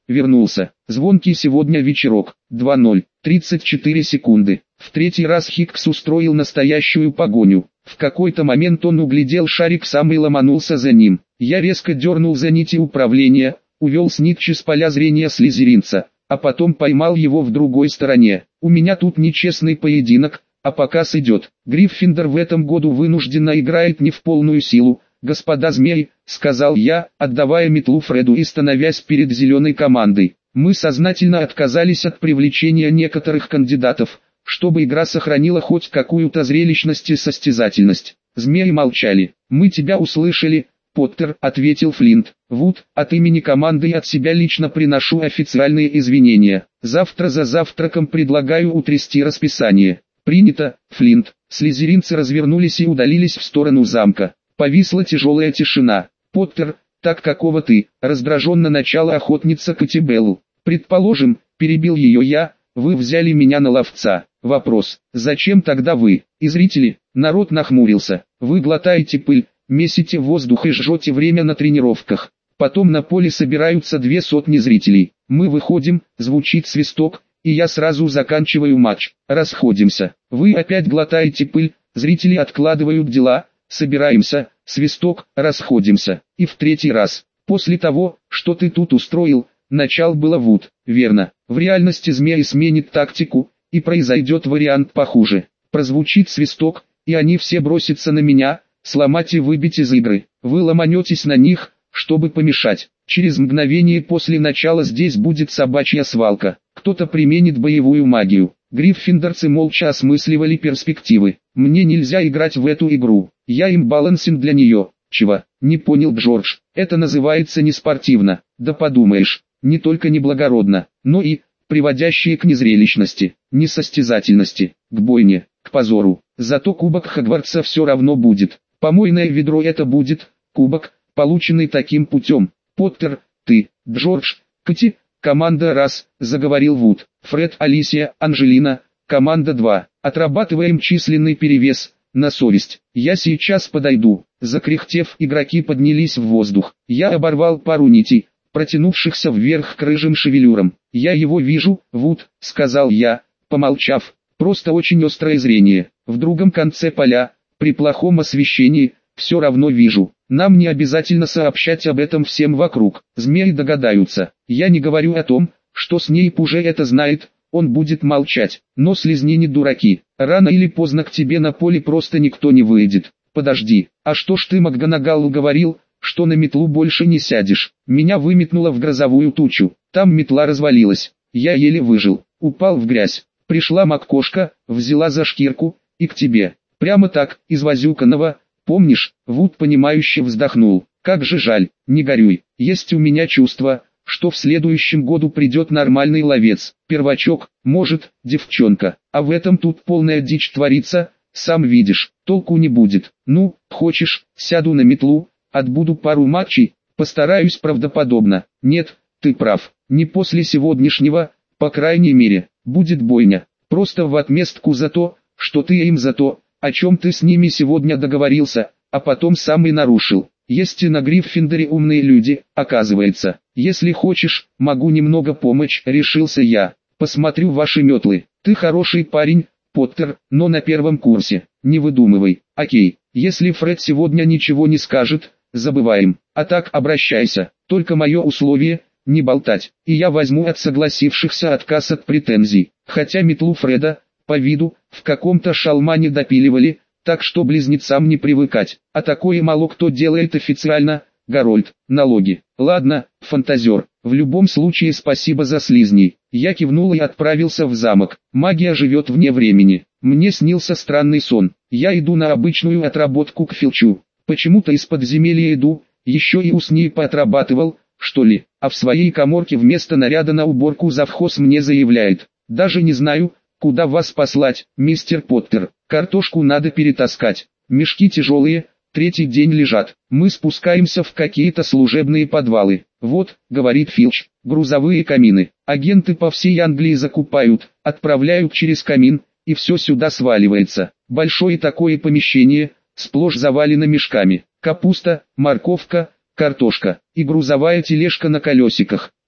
вернулся. Звонкий сегодня вечерок. два ноль тридцать четыре секунды. В третий раз Хикс устроил настоящую погоню. В какой-то момент он углядел шарик сам и ломанулся за ним. Я резко дернул за нити управления, увел Снитча с поля зрения слизеринца, а потом поймал его в другой стороне. У меня тут нечестный поединок, а показ идет. Гриффиндор в этом году вынужденно играет не в полную силу. «Господа змеи», — сказал я, отдавая метлу Фреду и становясь перед зеленой командой. Мы сознательно отказались от привлечения некоторых кандидатов, чтобы игра сохранила хоть какую-то зрелищность и состязательность. Змеи молчали. «Мы тебя услышали, Поттер», — ответил Флинт. «Вуд, от имени команды и от себя лично приношу официальные извинения. Завтра за завтраком предлагаю утрясти расписание». «Принято, Флинт». Слизеринцы развернулись и удалились в сторону замка. Повисла тяжелая тишина. «Поттер, так какого ты?» — раздраженно начала охотница Катибеллу. «Предположим», — перебил ее я, — «вы взяли меня на ловца». Вопрос: зачем тогда вы? И зрители? Народ нахмурился. Вы глотаете пыль, месите воздух и жжете время на тренировках. Потом на поле собираются две сотни зрителей. Мы выходим, звучит свисток, и я сразу заканчиваю матч. Расходимся. Вы опять глотаете пыль, зрители откладывают дела, собираемся, свисток, расходимся. И в третий раз. После того, что ты тут устроил, начал было Вуд. Верно. В реальности змеи сменит тактику, и произойдет вариант похуже. Прозвучит свисток, и они все бросятся на меня, сломать и выбить из игры. Вы ломанетесь на них, чтобы помешать. Через мгновение после начала здесь будет собачья свалка. Кто-то применит боевую магию. Гриффиндорцы молча осмысливали перспективы. Мне нельзя играть в эту игру. Я имбалансен для нее. Чего? Не понял Джордж. Это называется неспортивно. Да подумаешь, не только неблагородно, но и приводящие к незрелищности, несостязательности, к бойне, к позору. Зато кубок Хогвартса все равно будет. Помойное ведро это будет, кубок, полученный таким путем. Поттер, ты, Джордж, Кати, команда раз, заговорил Вуд. Фред, Алисия, Анжелина, команда два. Отрабатываем численный перевес, на совесть. Я сейчас подойду. Закряхтев, игроки поднялись в воздух. Я оборвал пару нитей, протянувшихся вверх к рыжим шевелюрам. «Я его вижу, Вуд», — сказал я, помолчав. «Просто очень острое зрение. В другом конце поля, при плохом освещении, все равно вижу. Нам не обязательно сообщать об этом всем вокруг. Змеи догадаются. Я не говорю о том, что Снейп уже это знает, он будет молчать. Но слизни не дураки. Рано или поздно к тебе на поле просто никто не выйдет. Подожди, а что ж ты, МакГонагалл, говорил, что на метлу больше не сядешь? Меня выметнуло в грозовую тучу. Там метла развалилась. Я еле выжил. Упал в грязь. Пришла МакКошка, взяла за шкирку, и к тебе. Прямо так, из возюканного. Помнишь? Вуд понимающе вздохнул. Как же жаль, не горюй. Есть у меня чувство, что в следующем году придет нормальный ловец. Первачок, может, девчонка. А в этом тут полная дичь творится, сам видишь, толку не будет. Ну, хочешь, сяду на метлу, отбуду пару матчей, постараюсь правдоподобно. Нет, ты прав, не после сегодняшнего, по крайней мере, будет бойня. Просто в отместку за то, что ты им за то, о чем ты с ними сегодня договорился, а потом сам и нарушил. Есть и на Гриффиндоре умные люди, оказывается. Если хочешь, могу немного помочь, решился я. Посмотрю ваши метлы. Ты хороший парень, Поттер, но на первом курсе. Не выдумывай. Окей, если Фред сегодня ничего не скажет, забываем. А так обращайся. Только мое условие – не болтать. И я возьму от согласившихся отказ от претензий. Хотя метлу Фреда, по виду, в каком-то шалмане допиливали, так что близнецам не привыкать. А такое мало кто делает официально. Гарольд, налоги. Ладно, фантазер, в любом случае спасибо за слизней. Я кивнул и отправился в замок. Магия живет вне времени. Мне снился странный сон. Я иду на обычную отработку к Филчу. Почему-то из подземелья иду, еще и у Снейпа отрабатывал, что ли. А в своей каморке вместо наряда на уборку завхоз мне заявляет. Даже не знаю, куда вас послать, мистер Поттер. Картошку надо перетаскать. Мешки тяжелые, третий день лежат. Мы спускаемся в какие-то служебные подвалы. Вот, говорит Филч, грузовые камины. Агенты по всей Англии закупают, отправляют через камин, и все сюда сваливается. Большое такое помещение, сплошь завалено мешками. Капуста, морковка, картошка и грузовая тележка на колесиках.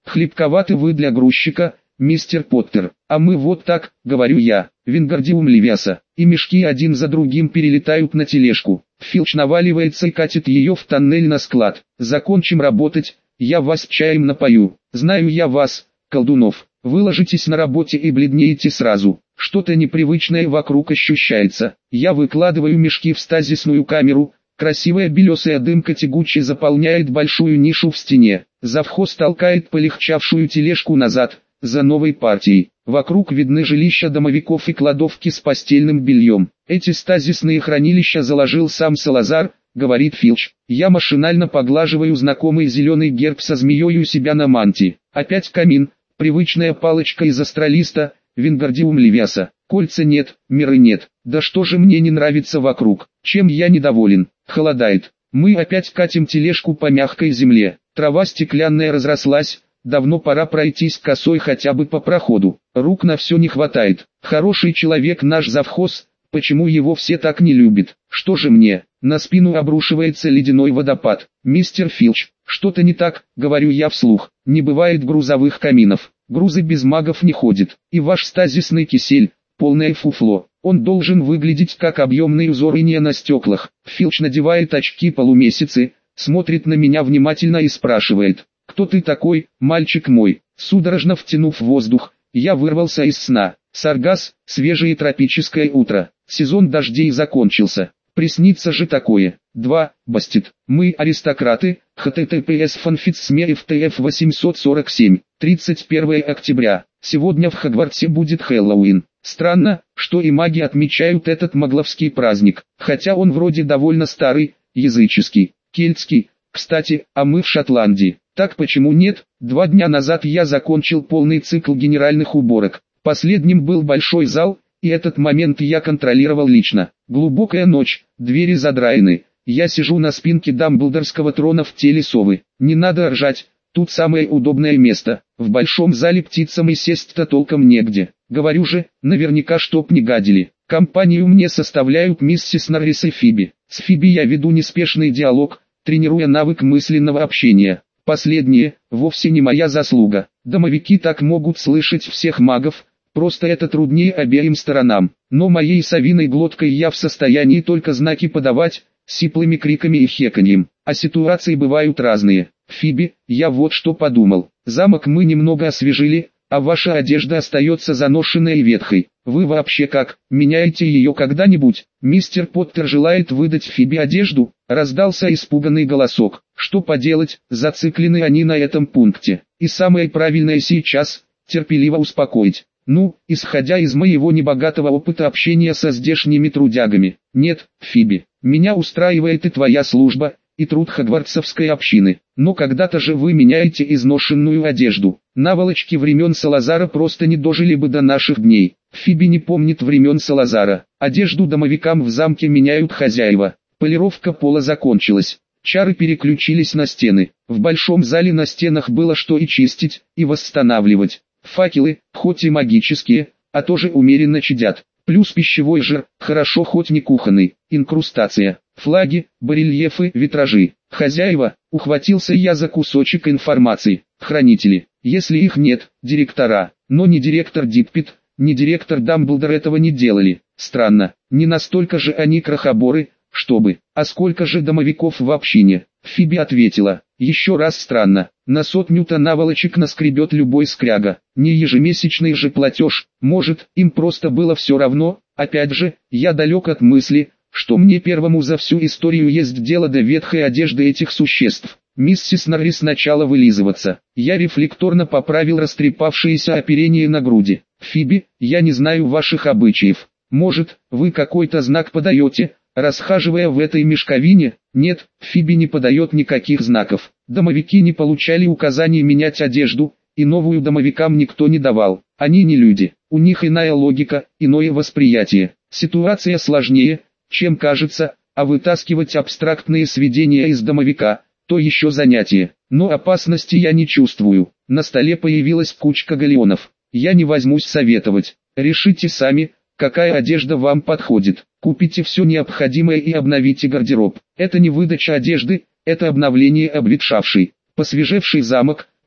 Хлебковаты вы для грузчика, мистер Поттер. А мы вот так, говорю я, Вингардиум Левиаса. И мешки один за другим перелетают на тележку. Филч наваливается и катит ее в тоннель на склад. Закончим работать, я вас чаем напою. Знаю я вас, колдунов. Вы ложитесь на работе и бледнеете сразу. Что-то непривычное вокруг ощущается. Я выкладываю мешки в стазисную камеру. Красивая белесая дымка тягуче заполняет большую нишу в стене. Завхоз толкает полегчавшую тележку назад, за новой партией. Вокруг видны жилища домовиков и кладовки с постельным бельем. Эти стазисные хранилища заложил сам Салазар, говорит Филч. Я машинально поглаживаю знакомый зеленый герб со змеей у себя на мантии. Опять камин, привычная палочка из астролиста, Вингардиум Левиаса. Кольца нет, миры нет. Да что же мне не нравится вокруг? Чем я недоволен? Холодает. Мы опять катим тележку по мягкой земле. Трава стеклянная разрослась. Давно пора пройтись косой хотя бы по проходу. Рук на все не хватает. Хороший человек наш завхоз. Почему его все так не любят? Что же мне? На спину обрушивается ледяной водопад. Мистер Филч, что-то не так, говорю я вслух. Не бывает грузовых каминов. Грузы без магов не ходят. И ваш стазисный кисель, полное фуфло. Он должен выглядеть как объемный узор инея на стеклах. Филч надевает очки полумесяцы, смотрит на меня внимательно и спрашивает. «Кто ты такой, мальчик мой?» Судорожно втянув воздух, я вырвался из сна. Саргас, свежее тропическое утро. Сезон дождей закончился. Приснится же такое. два. Бастит. Мы аристократы. https fanfitsme ftf восемьсот сорок семь. тридцать первое октября. Сегодня в Хогвартсе будет Хэллоуин. Странно, что и маги отмечают этот магловский праздник. Хотя он вроде довольно старый, языческий, кельтский. Кстати, а мы в Шотландии. Так почему нет? Два дня назад я закончил полный цикл генеральных уборок. Последним был большой зал, и этот момент я контролировал лично. Глубокая ночь, двери задраены. Я сижу на спинке дамблдорского трона в теле совы. Не надо ржать, тут самое удобное место. В большом зале птицам и сесть-то толком негде. Говорю же, наверняка чтоб не гадили. Компанию мне составляют миссис Норрис и Фиби. С Фиби я веду неспешный диалог, тренируя навык мысленного общения. Последнее, вовсе не моя заслуга. Домовики так могут слышать всех магов, просто это труднее обеим сторонам. Но моей совиной глоткой я в состоянии только знаки подавать, сиплыми криками и хеканьем. А ситуации бывают разные. Фиби, я вот что подумал. Замок мы немного освежили, а ваша одежда остается заношенной и ветхой. Вы вообще как, меняете ее когда-нибудь? Мистер Поттер желает выдать Фиби одежду? Раздался испуганный голосок. Что поделать, зациклены они на этом пункте. И самое правильное сейчас, терпеливо успокоить. Ну, исходя из моего небогатого опыта общения со здешними трудягами. Нет, Фиби, меня устраивает и твоя служба, и труд хогвартсовской общины. Но когда-то же вы меняете изношенную одежду. Наволочки времен Салазара просто не дожили бы до наших дней. Фиби не помнит времен Салазара. Одежду домовикам в замке меняют хозяева. Полировка пола закончилась. Чары переключились на стены. В большом зале на стенах было что и чистить, и восстанавливать. Факелы, хоть и магические, а тоже умеренно чадят. Плюс пищевой жир, хорошо хоть не кухонный. Инкрустация, флаги, барельефы, витражи. Хозяева, ухватился я за кусочек информации. Хранители, если их нет, директора. Но ни директор Диппет, ни директор Дамблдор этого не делали. Странно, не настолько же они крохоборы, чтобы. А сколько же домовиков в общине? Фиби ответила. Еще раз странно. На сотню-то наволочек наскребет любой скряга. Не ежемесячный же платеж. Может, им просто было все равно. Опять же, я далек от мысли, что мне первому за всю историю есть дело до ветхой одежды этих существ. Миссис Норрис начала вылизываться. Я рефлекторно поправил растрепавшееся оперение на груди. Фиби, я не знаю ваших обычаев. Может, вы какой-то знак подаете, расхаживая в этой мешковине? Нет, Фиби не подает никаких знаков. Домовики не получали указаний менять одежду, и новую домовикам никто не давал. Они не люди, у них иная логика, иное восприятие. Ситуация сложнее, чем кажется, а вытаскивать абстрактные сведения из домовика – то еще занятие. Но опасности я не чувствую. На столе появилась кучка галеонов. Я не возьмусь советовать. Решите сами, какая одежда вам подходит. Купите все необходимое и обновите гардероб. Это не выдача одежды, это обновление обветшавшей, посвежевший замок,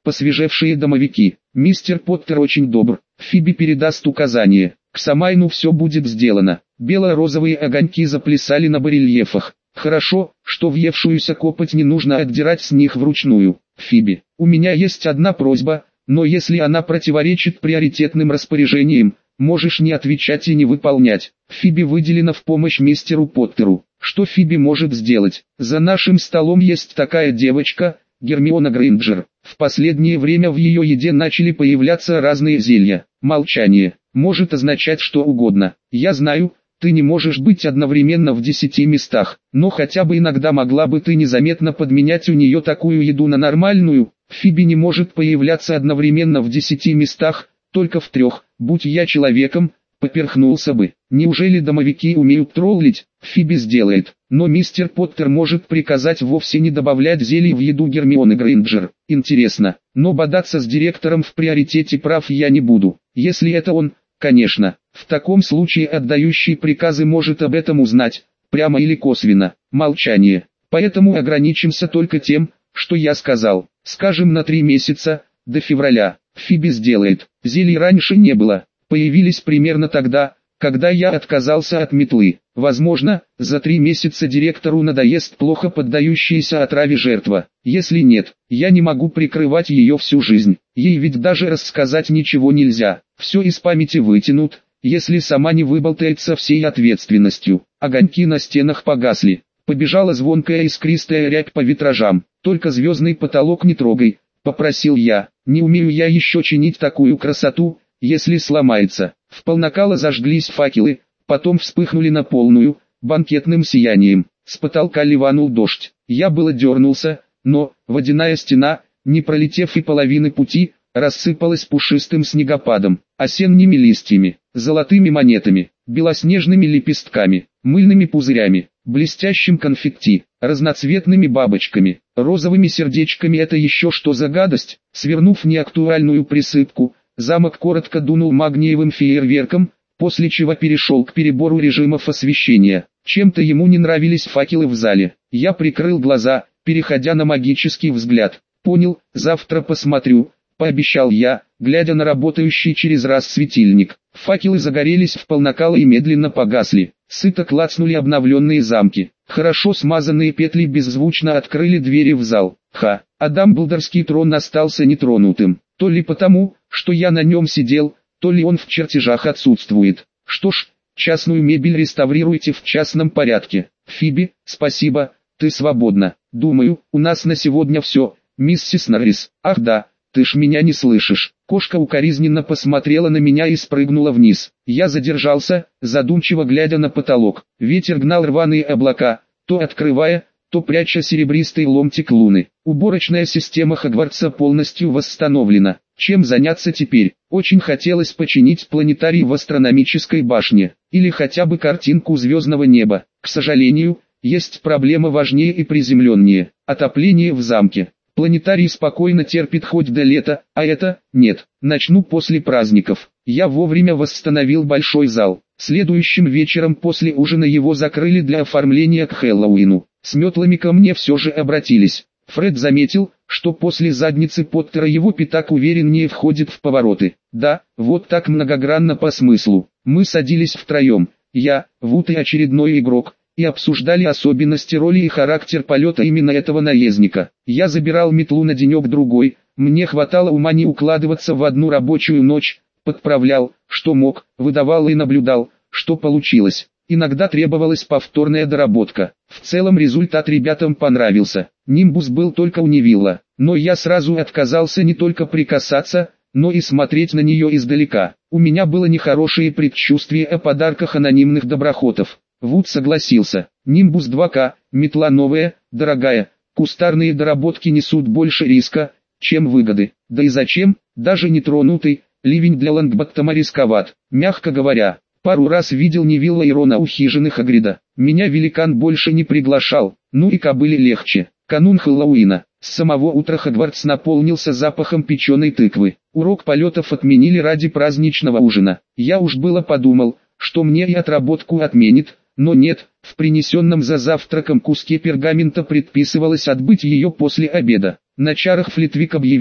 посвежевшие домовики. Мистер Поттер очень добр, Фиби передаст указание. К Самайну все будет сделано. Бело-розовые огоньки заплясали на барельефах. Хорошо, что въевшуюся копоть не нужно отдирать с них вручную. Фиби, у меня есть одна просьба, но если она противоречит приоритетным распоряжениям, можешь не отвечать и не выполнять. Фиби выделена в помощь мистеру Поттеру. Что Фиби может сделать? За нашим столом есть такая девочка, Гермиона Грейнджер. В последнее время в ее еде начали появляться разные зелья. Молчание может означать что угодно. Я знаю, ты не можешь быть одновременно в десяти местах, но хотя бы иногда могла бы ты незаметно подменять у нее такую еду на нормальную. Фиби не может появляться одновременно в десяти местах, только в трех. Будь я человеком, поперхнулся бы. Неужели домовики умеют троллить? Фиби сделает. Но мистер Поттер может приказать вовсе не добавлять зелий в еду Гермионы Грейнджер. Интересно, но бодаться с директором в приоритете прав я не буду. Если это он, конечно. В таком случае отдающий приказы может об этом узнать, прямо или косвенно. Молчание. Поэтому ограничимся только тем, что я сказал. Скажем на три месяца, до февраля. Фиби сделает. Зелий раньше не было. Появились примерно тогда, когда я отказался от метлы. Возможно, за три месяца директору надоест плохо поддающаяся отраве жертва. Если нет, я не могу прикрывать ее всю жизнь. Ей ведь даже рассказать ничего нельзя. Все из памяти вытянут, если сама не выболтается всей ответственностью. Огоньки на стенах погасли. Побежала звонкая искристая рябь по витражам. Только звездный потолок не трогай, попросил я. Не умею я еще чинить такую красоту, если сломается. В полнакала зажглись факелы, потом вспыхнули на полную, банкетным сиянием. С потолка ливанул дождь. Я было дернулся, но водяная стена, не пролетев и половины пути, рассыпалась пушистым снегопадом, осенними листьями, золотыми монетами, белоснежными лепестками, мыльными пузырями, блестящим конфетти, разноцветными бабочками, розовыми сердечками. Это еще что за гадость? Свернув неактуальную присыпку, замок коротко дунул магниевым фейерверком, после чего перешел к перебору режимов освещения. Чем-то ему не нравились факелы в зале. Я прикрыл глаза, переходя на магический взгляд. Понял, завтра посмотрю, пообещал я, глядя на работающий через раз светильник. Факелы загорелись в полнакала и медленно погасли. Сыто клацнули обновленные замки. Хорошо смазанные петли беззвучно открыли двери в зал. Ха, а дамблдорский трон остался нетронутым. То ли потому, что я на нем сидел, то ли он в чертежах отсутствует. Что ж, частную мебель реставрируйте в частном порядке. Фиби, спасибо, ты свободна. Думаю, у нас на сегодня все, миссис Норрис. Ах да, ты ж меня не слышишь. Кошка укоризненно посмотрела на меня и спрыгнула вниз. Я задержался, задумчиво глядя на потолок. Ветер гнал рваные облака, то открывая, то пряча серебристый ломтик луны. Уборочная система Хогвартса полностью восстановлена. Чем заняться теперь? Очень хотелось починить планетарий в астрономической башне, или хотя бы картинку звездного неба. К сожалению, есть проблема важнее и приземленнее. Отопление в замке. Планетарий спокойно терпит хоть до лета, а это, нет, начну после праздников. Я вовремя восстановил большой зал. Следующим вечером после ужина его закрыли для оформления к Хэллоуину. С метлами ко мне все же обратились. Фред заметил, что после задницы Поттера его пятак увереннее входит в повороты. Да, вот так многогранно по смыслу. Мы садились втроем, я, Вуд и очередной игрок, и обсуждали особенности роли и характер полета именно этого наездника. Я забирал метлу на денек-другой, мне хватало ума не укладываться в одну рабочую ночь, подправлял, что мог, выдавал и наблюдал, что получилось. Иногда требовалась повторная доработка. В целом результат ребятам понравился. Нимбус был только у Невилла, но я сразу отказался не только прикасаться, но и смотреть на нее издалека. У меня было нехорошее предчувствие о подарках анонимных доброхотов. Вуд согласился. Нимбус два ка, метла новая, дорогая, кустарные доработки несут больше риска, чем выгоды. Да и зачем, даже не тронутый, ливень для Лонгботтома рисковат, мягко говоря. Пару раз видел Невилла и Рона у хижины Хагрида. Меня великан больше не приглашал, ну и кобыле легче. Канун Хэллоуина. С самого утра Хогвартс наполнился запахом печеной тыквы. Урок полетов отменили ради праздничного ужина. Я уж было подумал, что мне и отработку отменит, но нет, в принесенном за завтраком куске пергамента предписывалось отбыть ее после обеда. На чарах Флитвик объявил,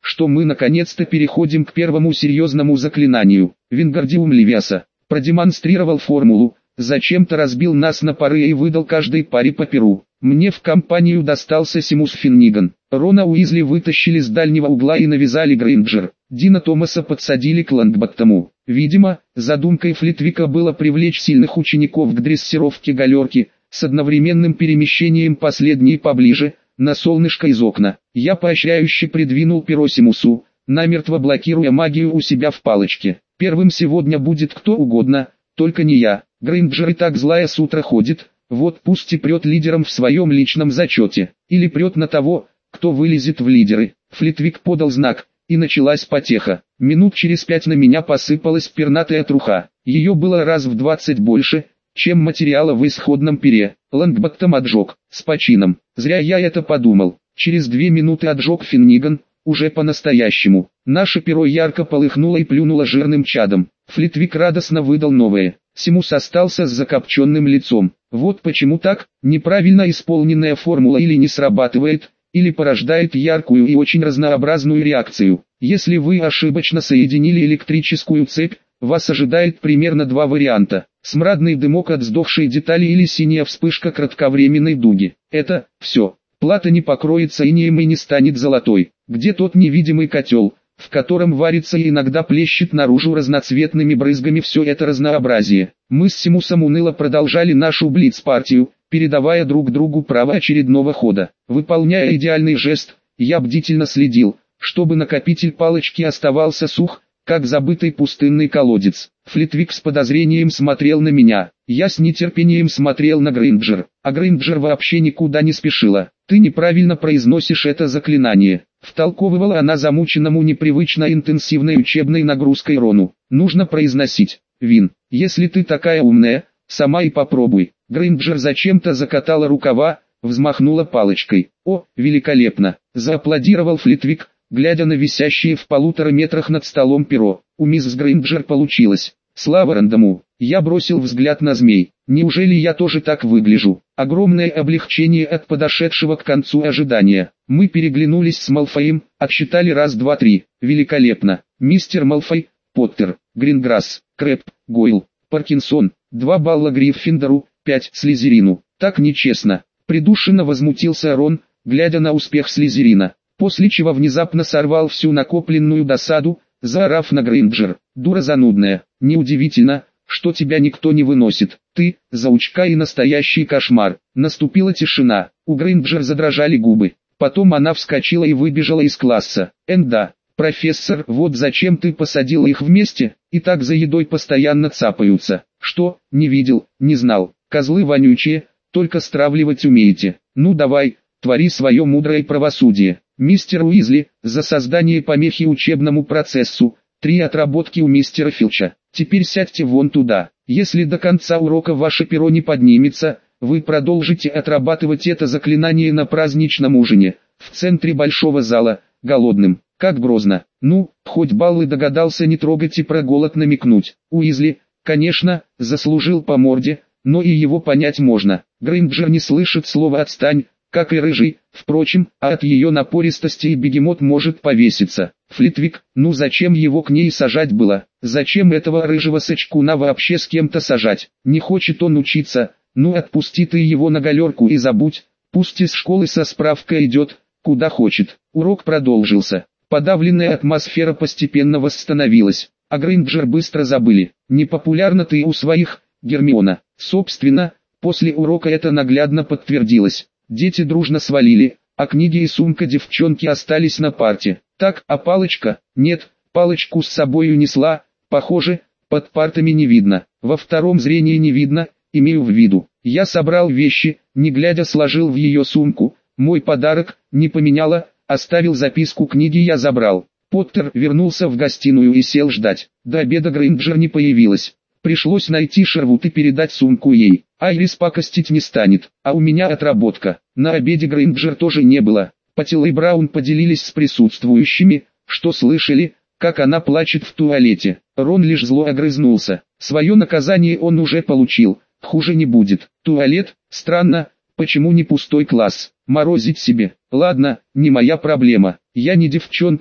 что мы наконец-то переходим к первому серьезному заклинанию. Вингардиум Левиаса продемонстрировал формулу, зачем-то разбил нас на пары и выдал каждой паре по перу. Мне в компанию достался Симус Финниган. Рона Уизли вытащили с дальнего угла и навязали Грейнджер. Дина Томаса подсадили к Лонгботтому. Видимо, задумкой Флитвика было привлечь сильных учеников к дрессировке галерки, с одновременным перемещением последней поближе, на солнышко из окна. Я поощряюще придвинул перо Симусу, намертво блокируя магию у себя в палочке. Первым сегодня будет кто угодно, только не я. Грейнджер и так злая с утра ходит, вот пусть и прет лидером в своем личном зачете. Или прет на того, кто вылезет в лидеры. Флитвик подал знак, и началась потеха. Минут через пять на меня посыпалась пернатая труха. Ее было раз в двадцать больше, чем материала в исходном пере. Лонгботтом отжег, с почином. Зря я это подумал. Через две минуты отжег Финниган, уже по-настоящему. Наше перо ярко полыхнуло и плюнуло жирным чадом. Флитвик радостно выдал новое. Симус остался с закопченным лицом. Вот почему так, неправильно исполненная формула или не срабатывает, или порождает яркую и очень разнообразную реакцию. Если вы ошибочно соединили электрическую цепь, вас ожидает примерно два варианта. Смрадный дымок от сдохшей детали или синяя вспышка кратковременной дуги. Это все. Плата не покроется инеем и не станет золотой. Где тот невидимый котел, в котором варится и иногда плещет наружу разноцветными брызгами все это разнообразие? Мы с Симусом уныло продолжали нашу блиц-партию, передавая друг другу право очередного хода. Выполняя идеальный жест, я бдительно следил, чтобы накопитель палочки оставался сух, как забытый пустынный колодец. Флитвик с подозрением смотрел на меня. Я с нетерпением смотрел на Грейнджер, а Грейнджер вообще никуда не спешила. «Ты неправильно произносишь это заклинание», — втолковывала она замученному непривычно интенсивной учебной нагрузкой Рону. «Нужно произносить, Вин. Если ты такая умная, сама и попробуй». Грейнджер зачем-то закатала рукава, взмахнула палочкой. «О, великолепно!» — зааплодировал Флитвик, глядя на висящее в полутора метрах над столом перо. У мисс Грейнджер получилось. Слава рандому. Я бросил взгляд на змей. Неужели я тоже так выгляжу? Огромное облегчение от подошедшего к концу ожидания. Мы переглянулись с Малфоем, отсчитали раз, два, три. Великолепно. Мистер Малфой, Поттер, Гринграсс, Крэб, Гойл, Паркинсон. Два балла Гриффиндору, пять Слизерину. Так нечестно. Придушенно возмутился Рон, глядя на успех Слизерина. После чего внезапно сорвал всю накопленную досаду, заорав на Грейнджер. «Дура занудная, неудивительно, что тебя никто не выносит. Ты, заучка и настоящий кошмар». Наступила тишина, у Грейнджер задрожали губы. Потом она вскочила и выбежала из класса. «Энда, профессор, вот зачем ты посадил их вместе, и так за едой постоянно цапаются». «Что, не видел, не знал, козлы вонючие, только стравливать умеете. Ну давай, твори свое мудрое правосудие». «Мистер Уизли, за создание помехи учебному процессу, три отработки у мистера Филча. Теперь сядьте вон туда. Если до конца урока ваше перо не поднимется, вы продолжите отрабатывать это заклинание на праздничном ужине, в центре большого зала, голодным, как грозно». Ну, хоть баллы догадался не трогать и про голод намекнуть. Уизли, конечно, заслужил по морде, но и его понять можно. Грейнджер не слышит слова «отстань», как и Рыжий, впрочем, а от ее напористости и бегемот может повеситься. Флитвик, ну зачем его к ней сажать было? Зачем этого рыжего сычкуна вообще с кем-то сажать? Не хочет он учиться, ну отпусти ты его на галерку и забудь, пусть из школы со справкой идет, куда хочет. Урок продолжился. Подавленная атмосфера постепенно восстановилась, а Грейнджер быстро забыли. Непопулярна ты у своих, Гермиона. Собственно, после урока это наглядно подтвердилось. Дети дружно свалили, а книги и сумка девчонки остались на парте. Так, а палочка? Нет, палочку с собой унесла, похоже, под партами не видно. Во втором зрении не видно, имею в виду. Я собрал вещи, не глядя сложил в ее сумку. Мой подарок, не поменяла, оставил записку, книги я забрал. Поттер вернулся в гостиную и сел ждать. До обеда Грейнджер не появилась. Пришлось найти Шервуд и передать сумку ей. Айрис пакостить не станет, а у меня отработка. На обеде Грейнджер тоже не было. Патил и Браун поделились с присутствующими, что слышали, как она плачет в туалете. Рон лишь зло огрызнулся. Свое наказание он уже получил, хуже не будет. Туалет? Странно, почему не пустой класс? Морозить себе. Ладно, не моя проблема. Я не девчонка,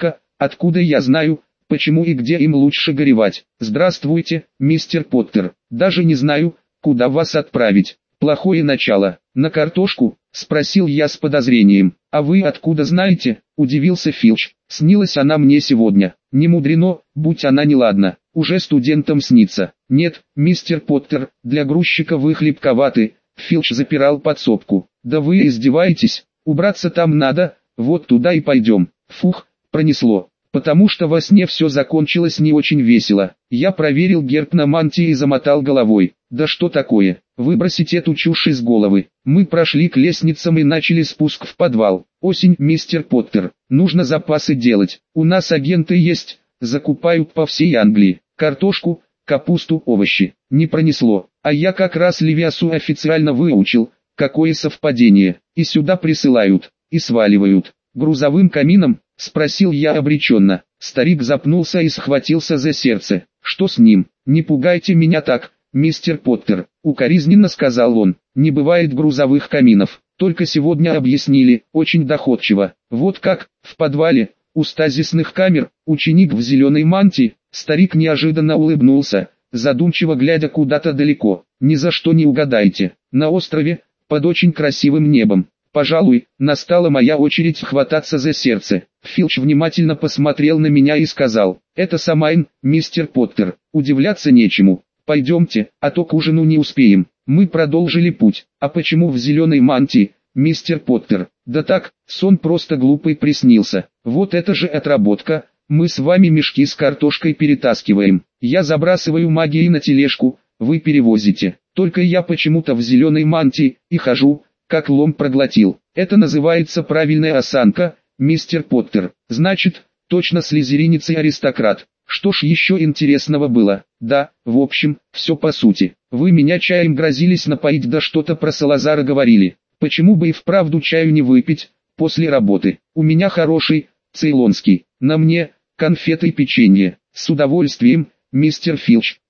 Откуда я знаю, почему и где им лучше горевать? Здравствуйте, мистер Поттер. Даже не знаю, куда вас отправить. Плохое начало. На картошку? Спросил я с подозрением. А вы откуда знаете? Удивился Филч. Снилась она мне сегодня. Не мудрено, будь она неладна. Уже студентам снится. Нет, мистер Поттер, для грузчика вы хлебковаты. Филч запирал подсобку. Да вы издеваетесь? Убраться там надо, вот туда и пойдем. Фух, пронесло. Потому что во сне все закончилось не очень весело. Я проверил герб на мантии и замотал головой. Да что такое? Выбросить эту чушь из головы. Мы прошли к лестницам и начали спуск в подвал. Осень, мистер Поттер. Нужно запасы делать. У нас агенты есть, закупают по всей Англии. Картошку, капусту, овощи. Не пронесло. А я как раз Левиасу официально выучил. Какое совпадение. И сюда присылают, и сваливают. Грузовым камином? Спросил я обреченно. Старик запнулся и схватился за сердце. Что с ним? Не пугайте меня так, мистер Поттер. Укоризненно сказал он. Не бывает грузовых каминов. Только сегодня объяснили, очень доходчиво. Вот как, в подвале, у стазисных камер, ученик в зеленой мантии. Старик неожиданно улыбнулся, задумчиво глядя куда-то далеко. Ни за что не угадаете. На острове, под очень красивым небом. Пожалуй, настала моя очередь хвататься за сердце. Филч внимательно посмотрел на меня и сказал: «Это Самайн, мистер Поттер, удивляться нечему. Пойдемте, а то к ужину не успеем». Мы продолжили путь. А почему в зеленой мантии, мистер Поттер? Да так, сон просто глупый приснился. Вот это же отработка. Мы с вами мешки с картошкой перетаскиваем. Я забрасываю магией на тележку, вы перевозите. Только я почему-то в зеленой мантии и хожу, как лом проглотил. Это называется правильная осанка, мистер Поттер. Значит, точно слизеринец и аристократ. Что ж еще интересного было? Да, в общем, все по сути. Вы меня чаем грозились напоить, да что-то про Салазара говорили. Почему бы и вправду чаю не выпить, после работы? У меня хороший, цейлонский. На мне, конфеты и печенье. С удовольствием, мистер Филч.